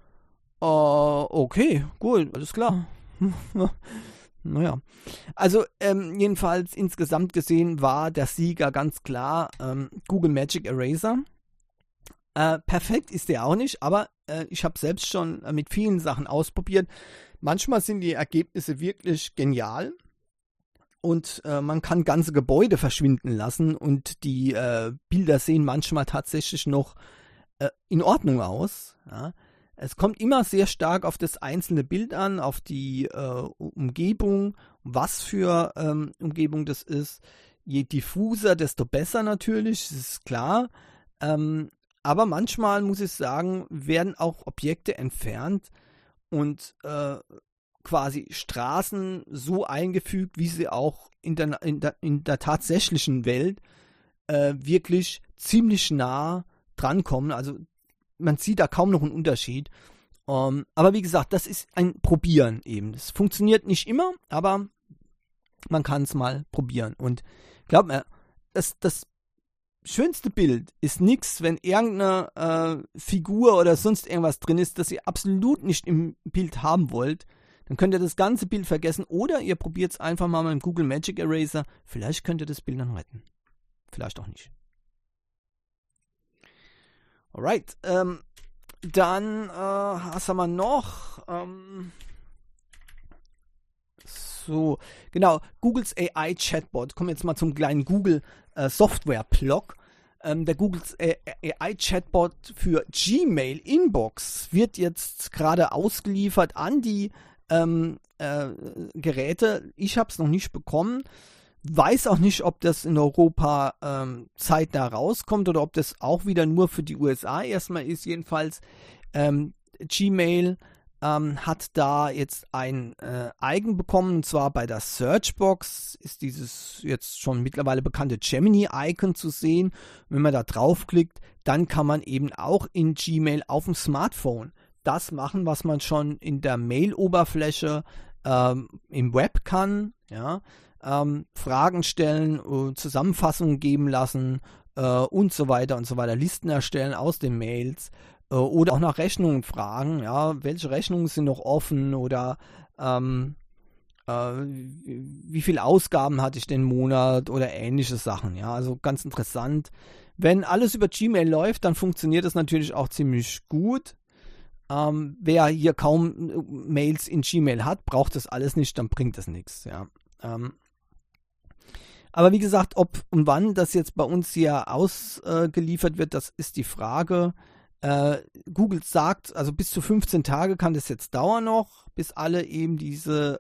Okay, gut, alles klar. Naja. Also, jedenfalls insgesamt gesehen war der Sieger ganz klar Google Magic Eraser. Perfekt ist der auch nicht, aber ich habe selbst schon mit vielen Sachen ausprobiert. Manchmal sind die Ergebnisse wirklich genial. Und man kann ganze Gebäude verschwinden lassen und die Bilder sehen manchmal tatsächlich noch in Ordnung aus. Ja. Es kommt immer sehr stark auf das einzelne Bild an, auf die Umgebung, was für Umgebung das ist. Je diffuser, desto besser natürlich, das ist klar. Aber manchmal, muss ich sagen, werden auch Objekte entfernt und quasi Straßen so eingefügt, wie sie auch in der tatsächlichen Welt wirklich ziemlich nah drankommen. Also man sieht da kaum noch einen Unterschied. Aber wie gesagt, das ist ein Probieren eben. Das funktioniert nicht immer, aber man kann es mal probieren. Und glaubt mir, das schönste Bild ist nichts, wenn irgendeine Figur oder sonst irgendwas drin ist, das ihr absolut nicht im Bild haben wollt. Dann könnt ihr das ganze Bild vergessen oder ihr probiert es einfach mal mit dem Google Magic Eraser. Vielleicht könnt ihr das Bild dann retten. Vielleicht auch nicht. Alright. Dann, was haben wir noch? So, genau. Googles AI Chatbot. Kommen wir jetzt mal zum kleinen Google Software-Blog. Der Googles AI Chatbot für Gmail Inbox wird jetzt gerade ausgeliefert an die Geräte. Ich habe es noch nicht bekommen. Weiß auch nicht, ob das in Europa zeitnah rauskommt oder ob das auch wieder nur für die USA erstmal ist. Jedenfalls Gmail hat da jetzt ein Eigen bekommen, und zwar bei der Searchbox ist dieses jetzt schon mittlerweile bekannte Gemini-Icon zu sehen. Wenn man da draufklickt, dann kann man eben auch in Gmail auf dem Smartphone das machen, was man schon in der Mail-Oberfläche im Web kann, ja, Fragen stellen, Zusammenfassungen geben lassen und so weiter und so weiter, Listen erstellen aus den Mails oder auch nach Rechnungen fragen, ja, welche Rechnungen sind noch offen oder wie viele Ausgaben hatte ich den Monat oder ähnliche Sachen, ja, also ganz interessant. Wenn alles über Gmail läuft, dann funktioniert das natürlich auch ziemlich gut. Wer hier kaum Mails in Gmail hat, braucht das alles nicht, dann bringt das nichts, ja. Aber wie gesagt, ob und wann das jetzt bei uns hier ausgeliefert wird, das ist die Frage. Google sagt, also bis zu 15 Tage kann das jetzt dauern noch, bis alle eben diese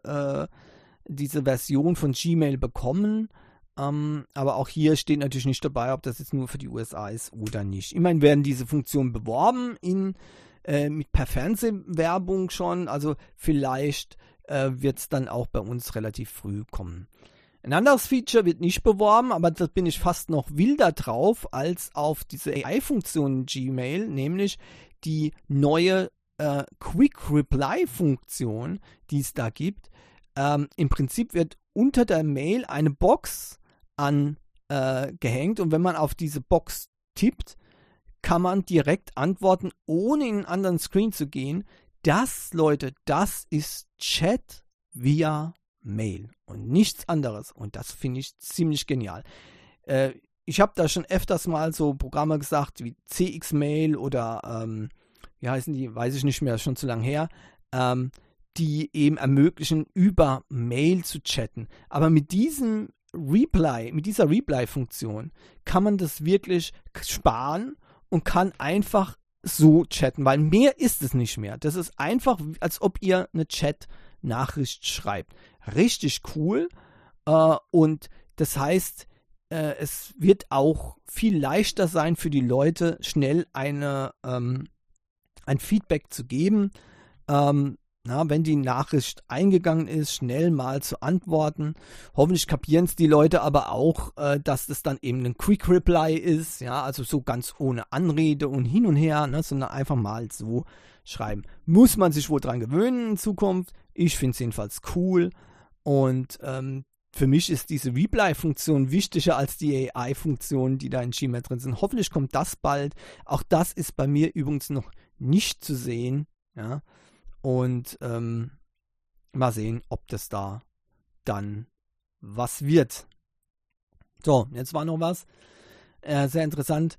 Version von Gmail bekommen. Aber auch hier steht natürlich nicht dabei, ob das jetzt nur für die USA ist oder nicht. Immerhin werden diese Funktionen beworben per Fernsehwerbung schon, also vielleicht wird es dann auch bei uns relativ früh kommen. Ein anderes Feature wird nicht beworben, aber da bin ich fast noch wilder drauf als auf diese AI-Funktion in Gmail, nämlich die neue Quick Reply-Funktion, die es da gibt. Im Prinzip wird unter der Mail eine Box angehängt und wenn man auf diese Box tippt, kann man direkt antworten, ohne in einen anderen Screen zu gehen. Das, Leute, das ist Chat via Mail und nichts anderes. Und das finde ich ziemlich genial. Ich habe da schon öfters mal so Programme gesagt, wie CX-Mail oder, wie heißen die, weiß ich nicht mehr, ist schon zu lang her, die eben ermöglichen, über Mail zu chatten. Aber mit dieser Reply-Funktion kann man das wirklich sparen und kann einfach so chatten, weil mehr ist es nicht mehr. Das ist einfach, als ob ihr eine Chat-Nachricht schreibt. Richtig cool. Und das heißt, es wird auch viel leichter sein für die Leute, schnell ein Feedback zu geben. Wenn die Nachricht eingegangen ist, schnell mal zu antworten. Hoffentlich kapieren es die Leute aber auch, dass das dann eben ein Quick Reply ist, ja, also so ganz ohne Anrede und hin und her, sondern einfach mal so schreiben. Muss man sich wohl dran gewöhnen in Zukunft. Ich finde es jedenfalls cool und für mich ist diese Reply-Funktion wichtiger als die AI-Funktionen, die da in Gmail drin sind. Hoffentlich kommt das bald. Auch das ist bei mir übrigens noch nicht zu sehen, ja. Und mal sehen, ob das da dann was wird. So, jetzt war noch was. Sehr interessant.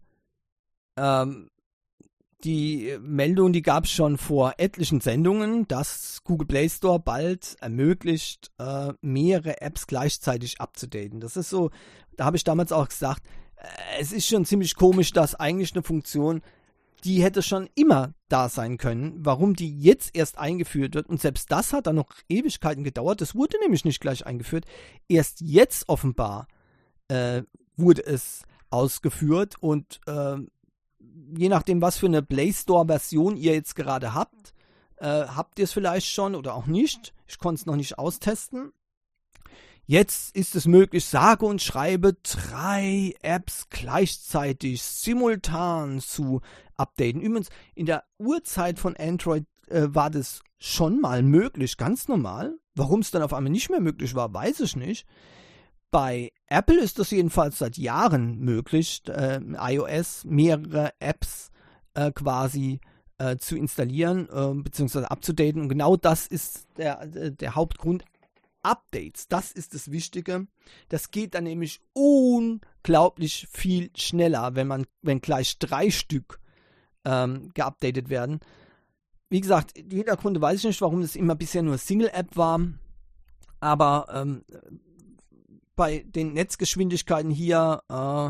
Die Meldung, die gab es schon vor etlichen Sendungen, dass Google Play Store bald ermöglicht, mehrere Apps gleichzeitig abzudaten. Das ist so, da habe ich damals auch gesagt, es ist schon ziemlich komisch, dass eigentlich eine Funktion, die hätte schon immer da sein können, warum die jetzt erst eingeführt wird. Und selbst das hat dann noch Ewigkeiten gedauert. Das wurde nämlich nicht gleich eingeführt. Erst jetzt offenbar wurde es ausgeführt. Und je nachdem, was für eine Play Store-Version ihr jetzt gerade habt, habt ihr es vielleicht schon oder auch nicht. Ich konnte es noch nicht austesten. Jetzt ist es möglich, sage und schreibe 3 Apps gleichzeitig simultan zu updaten. Übrigens, in der Urzeit von Android war das schon mal möglich, ganz normal. Warum es dann auf einmal nicht mehr möglich war, weiß ich nicht. Bei Apple ist das jedenfalls seit Jahren möglich, iOS mehrere Apps quasi zu installieren bzw. abzudaten. Und genau das ist der Hauptgrund. Updates, das ist das Wichtige. Das geht dann nämlich unglaublich viel schneller, wenn gleich 3 Stück geupdatet werden. Wie gesagt, die Hintergründe weiß ich nicht, warum das immer bisher nur Single-App war, aber bei den Netzgeschwindigkeiten hier,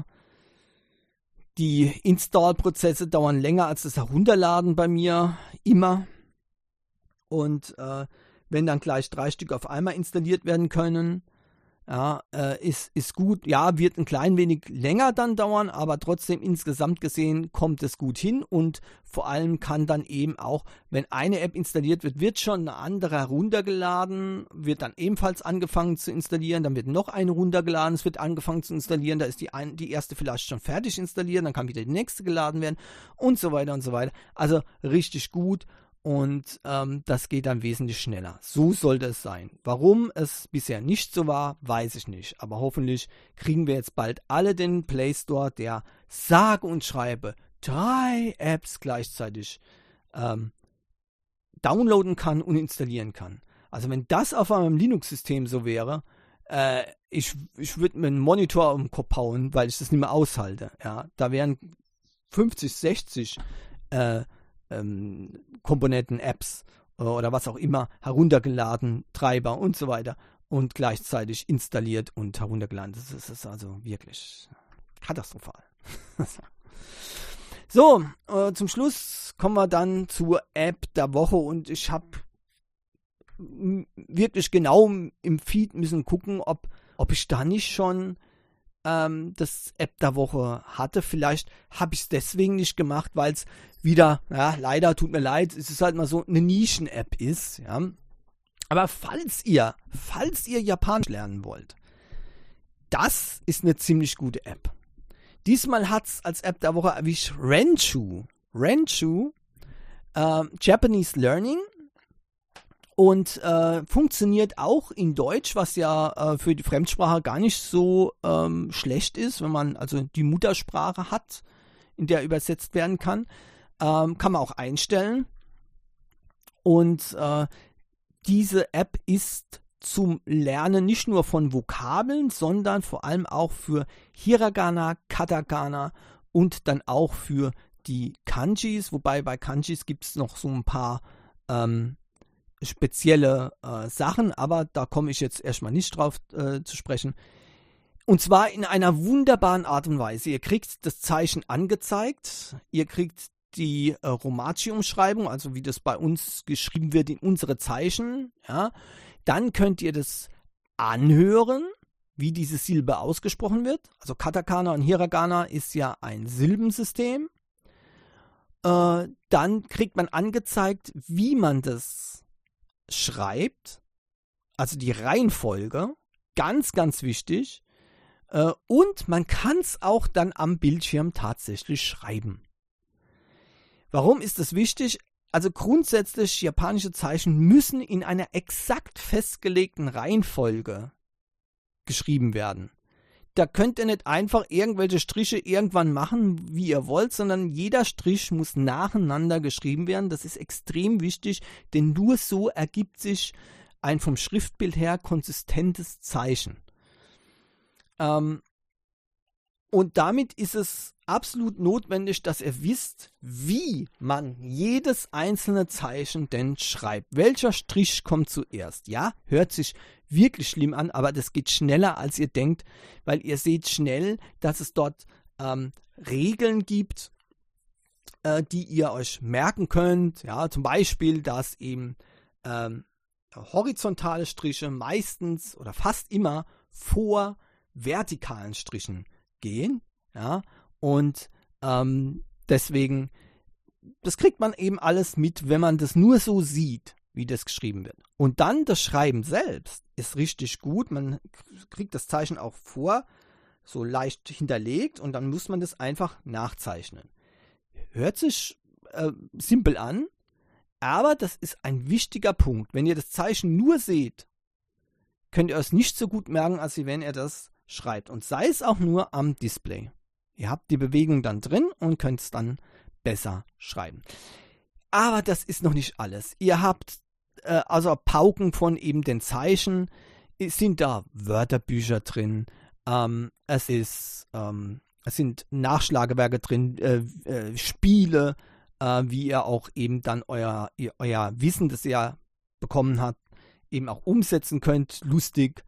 die Install-Prozesse dauern länger als das Herunterladen bei mir, immer. Und wenn dann gleich 3 Stück auf einmal installiert werden können, ja, ist gut. Ja, wird ein klein wenig länger dann dauern, aber trotzdem insgesamt gesehen kommt es gut hin und vor allem kann dann eben auch, wenn eine App installiert wird, wird schon eine andere heruntergeladen, wird dann ebenfalls angefangen zu installieren, dann wird noch eine runtergeladen, es wird angefangen zu installieren, da ist die erste vielleicht schon fertig installiert, dann kann wieder die nächste geladen werden und so weiter und so weiter. Also richtig gut. Und das geht dann wesentlich schneller. So sollte es sein. Warum es bisher nicht so war, weiß ich nicht. Aber hoffentlich kriegen wir jetzt bald alle den Play Store, der sage und schreibe 3 Apps gleichzeitig downloaden kann und installieren kann. Also wenn das auf einem Linux-System so wäre, ich würde mir einen Monitor um den Kopf hauen, weil ich das nicht mehr aushalte. Ja? Da wären 50, 60 Komponenten, Apps oder was auch immer heruntergeladen, Treiber und so weiter und gleichzeitig installiert und heruntergeladen. Das ist also wirklich katastrophal. So, zum Schluss kommen wir dann zur App der Woche und ich habe wirklich genau im Feed müssen gucken, ob ich da nicht schon das App der Woche hatte. Vielleicht habe ich es deswegen nicht gemacht, weil es wieder, ja, leider, tut mir leid, es ist halt mal so eine Nischen-App ist, ja. Aber falls ihr Japanisch lernen wollt, das ist eine ziemlich gute App. Diesmal hat es als App der Woche erwischt Renchu, Japanese Learning. Und funktioniert auch in Deutsch, was ja für die Fremdsprache gar nicht so schlecht ist, wenn man also die Muttersprache hat, in der übersetzt werden kann. Kann man auch einstellen. Und diese App ist zum Lernen nicht nur von Vokabeln, sondern vor allem auch für Hiragana, Katakana und dann auch für die Kanjis. Wobei bei Kanjis gibt es noch so ein paar spezielle Sachen, aber da komme ich jetzt erstmal nicht drauf zu sprechen. Und zwar in einer wunderbaren Art und Weise. Ihr kriegt das Zeichen angezeigt, ihr kriegt die Romaji-Umschreibung, also wie das bei uns geschrieben wird in unsere Zeichen. Ja. Dann könnt ihr das anhören, wie diese Silbe ausgesprochen wird. Also Katakana und Hiragana ist ja ein Silbensystem. Dann kriegt man angezeigt, wie man das schreibt, also die Reihenfolge, ganz, ganz wichtig. Und man kann es auch dann am Bildschirm tatsächlich schreiben. Warum ist das wichtig? Also grundsätzlich, japanische Zeichen müssen in einer exakt festgelegten Reihenfolge geschrieben werden. Da könnt ihr nicht einfach irgendwelche Striche irgendwann machen, wie ihr wollt, sondern jeder Strich muss nacheinander geschrieben werden. Das ist extrem wichtig, denn nur so ergibt sich ein vom Schriftbild her konsistentes Zeichen. Und damit ist es absolut notwendig, dass ihr wisst, wie man jedes einzelne Zeichen denn schreibt. Welcher Strich kommt zuerst? Ja, hört sich wirklich schlimm an, aber das geht schneller, als ihr denkt, weil ihr seht schnell, dass es dort Regeln gibt, die ihr euch merken könnt. Ja, zum Beispiel, dass eben horizontale Striche meistens oder fast immer vor vertikalen Strichen gehen. Ja, und deswegen, das kriegt man eben alles mit, wenn man das nur so sieht, wie das geschrieben wird. Und dann das Schreiben selbst ist richtig gut. Man kriegt das Zeichen auch vor, so leicht hinterlegt und dann muss man das einfach nachzeichnen. Hört sich simpel an, aber das ist ein wichtiger Punkt. Wenn ihr das Zeichen nur seht, könnt ihr es nicht so gut merken, als wenn ihr das schreibt. Und sei es auch nur am Display. Ihr habt die Bewegung dann drin und könnt es dann besser schreiben. Aber das ist noch nicht alles. Ihr habt also Pauken von eben den Zeichen. Es sind da Wörterbücher drin. Es sind Nachschlagewerke drin, Spiele, wie ihr auch eben dann euer Wissen, das ihr bekommen habt, eben auch umsetzen könnt. Lustig.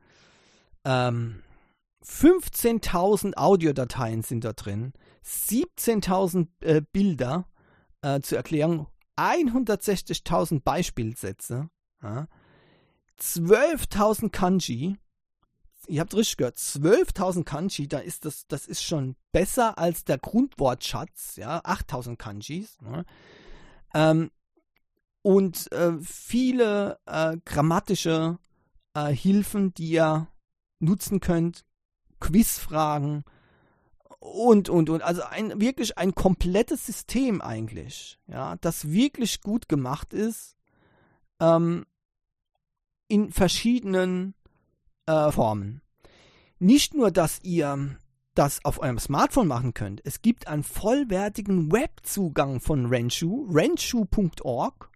15.000 Audiodateien sind da drin, 17.000 Bilder zur Erklärung, 160.000 Beispielsätze, ja, 12.000 Kanji. Ihr habt richtig gehört, 12.000 Kanji, das ist schon besser als der Grundwortschatz, ja, 8.000 Kanjis. Ja. Und viele grammatische Hilfen, die ihr nutzen könnt, Quizfragen und. Also wirklich ein komplettes System eigentlich, ja, das wirklich gut gemacht ist, in verschiedenen Formen. Nicht nur, dass ihr das auf eurem Smartphone machen könnt. Es gibt einen vollwertigen Webzugang von Renshuu, renshuu.org,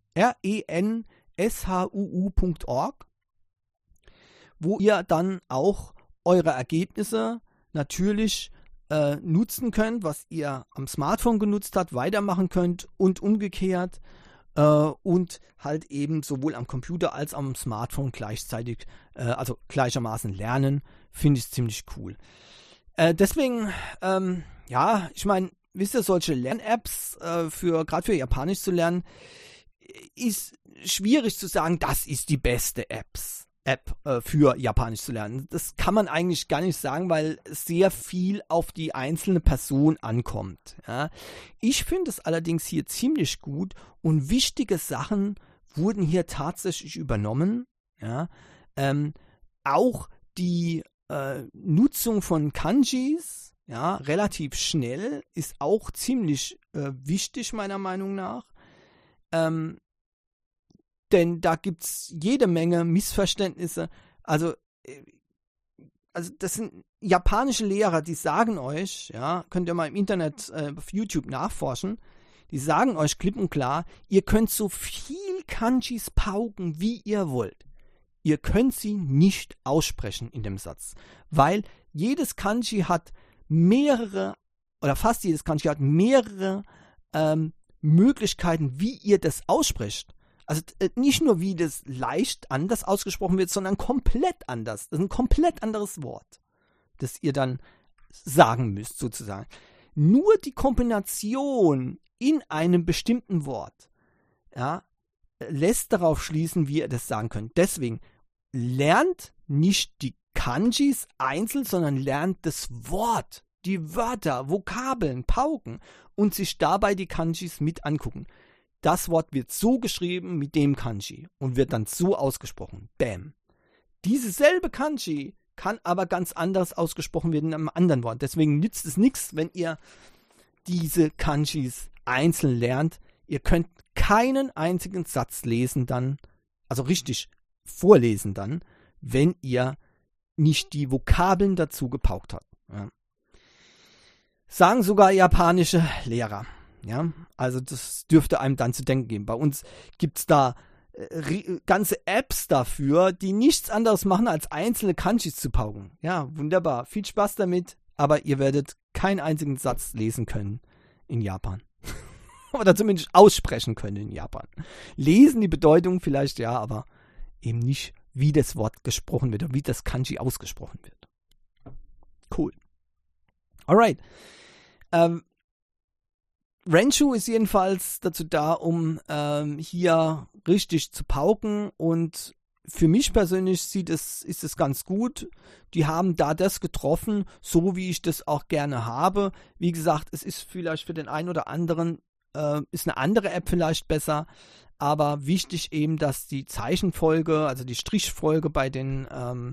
renshuu.org, wo ihr dann auch eure Ergebnisse natürlich nutzen könnt, was ihr am Smartphone genutzt habt, weitermachen könnt und umgekehrt und halt eben sowohl am Computer als auch am Smartphone gleichzeitig, also gleichermaßen lernen, finde ich ziemlich cool. Deswegen, ja, ich meine, wisst ihr, solche Lern-Apps gerade für Japanisch zu lernen, ist schwierig zu sagen, das ist die beste App für Japanisch zu lernen. Das kann man eigentlich gar nicht sagen, weil sehr viel auf die einzelne Person ankommt. Ja. Ich finde es allerdings hier ziemlich gut und wichtige Sachen wurden hier tatsächlich übernommen. Ja. Auch die Nutzung von Kanjis, ja, relativ schnell, ist auch ziemlich wichtig meiner Meinung nach. Denn da gibt es jede Menge Missverständnisse. Also das sind japanische Lehrer, die sagen euch, ja, könnt ihr mal im Internet auf YouTube nachforschen, die sagen euch klipp und klar, ihr könnt so viel Kanjis pauken, wie ihr wollt. Ihr könnt sie nicht aussprechen in dem Satz, weil jedes Kanji hat mehrere, oder fast jedes Kanji hat mehrere Möglichkeiten, wie ihr das aussprecht. Also nicht nur, wie das leicht anders ausgesprochen wird, sondern komplett anders. Das ist ein komplett anderes Wort, das ihr dann sagen müsst, sozusagen. Nur die Kombination in einem bestimmten Wort, ja, lässt darauf schließen, wie ihr das sagen könnt. Deswegen lernt nicht die Kanjis einzeln, sondern lernt das Wort, die Wörter, Vokabeln, pauken und sich dabei die Kanjis mit angucken. Das Wort wird so geschrieben mit dem Kanji und wird dann so ausgesprochen. Bam. Diese selbe Kanji kann aber ganz anders ausgesprochen werden in einem anderen Wort. Deswegen nützt es nichts, wenn ihr diese Kanjis einzeln lernt. Ihr könnt keinen einzigen Satz lesen dann, also richtig vorlesen dann, wenn ihr nicht die Vokabeln dazu gepaukt habt. Ja. Sagen sogar japanische Lehrer. Ja, also das dürfte einem dann zu denken geben. Bei uns gibt es da ganze Apps dafür, die nichts anderes machen, als einzelne Kanjis zu pauken. Ja, wunderbar. Viel Spaß damit, aber ihr werdet keinen einzigen Satz lesen können in Japan. Oder zumindest aussprechen können in Japan. Lesen die Bedeutung vielleicht ja, aber eben nicht, wie das Wort gesprochen wird oder wie das Kanji ausgesprochen wird. Cool. Alright. Renshuu ist jedenfalls dazu da, um hier richtig zu pauken, und für mich persönlich ist es ganz gut. Die haben da das getroffen, so wie ich das auch gerne habe. Wie gesagt, es ist vielleicht für den einen oder anderen ist eine andere App vielleicht besser, aber wichtig eben, dass die Zeichenfolge, also die Strichfolge bei den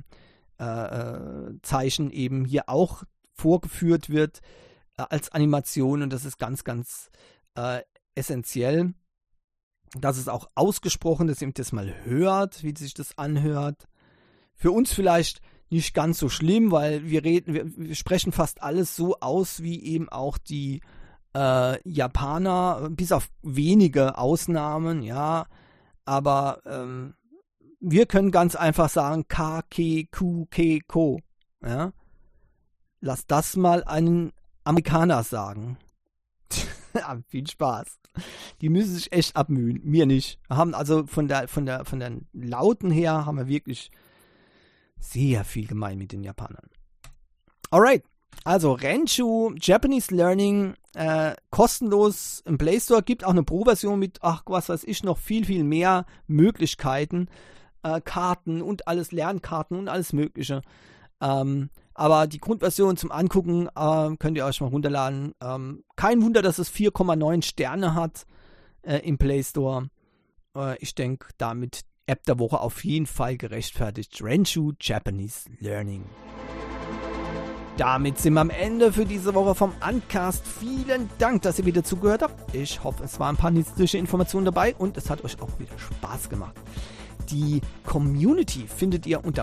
Zeichen eben hier auch vorgeführt wird als Animation, und das ist ganz, ganz essentiell, dass es auch ausgesprochen, dass ihr das mal hört, wie sich das anhört. Für uns vielleicht nicht ganz so schlimm, weil wir sprechen fast alles so aus, wie eben auch die Japaner, bis auf wenige Ausnahmen, ja, aber wir können ganz einfach sagen Ka, Ke, Ku, Ke, Ko, ja. Lass das mal einen Amerikaner sagen. Ja, viel Spaß. Die müssen sich echt abmühen, mir nicht. Wir haben also von der Lauten her haben wir wirklich sehr viel gemein mit den Japanern. Alright, also Renshuu, Japanese Learning, kostenlos im Play Store, gibt auch eine Pro-Version mit, was weiß ich, noch viel, viel mehr Möglichkeiten, Karten und alles, Lernkarten und alles Mögliche. Aber die Grundversion zum Angucken könnt ihr euch mal runterladen. Kein Wunder, dass es 4,9 Sterne hat im Play Store. Ich denke, damit App der Woche auf jeden Fall gerechtfertigt. Renshuu Japanese Learning. damit sind wir am Ende für diese Woche vom Uncast. Vielen Dank, dass ihr wieder zugehört habt. Ich hoffe, es waren ein paar nützliche Informationen dabei und es hat euch auch wieder Spaß gemacht. Die Community findet ihr unter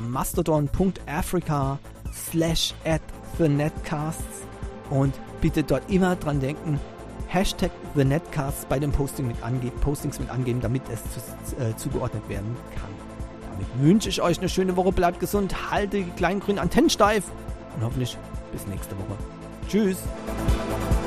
mastodon.africa/@thenetcasts und bitte dort immer dran denken, #TheNetcasts bei den Postings mit angeben, damit es zugeordnet werden kann. Damit wünsche ich euch eine schöne Woche, bleibt gesund, haltet die kleinen grünen Antennen steif und hoffentlich bis nächste Woche. Tschüss!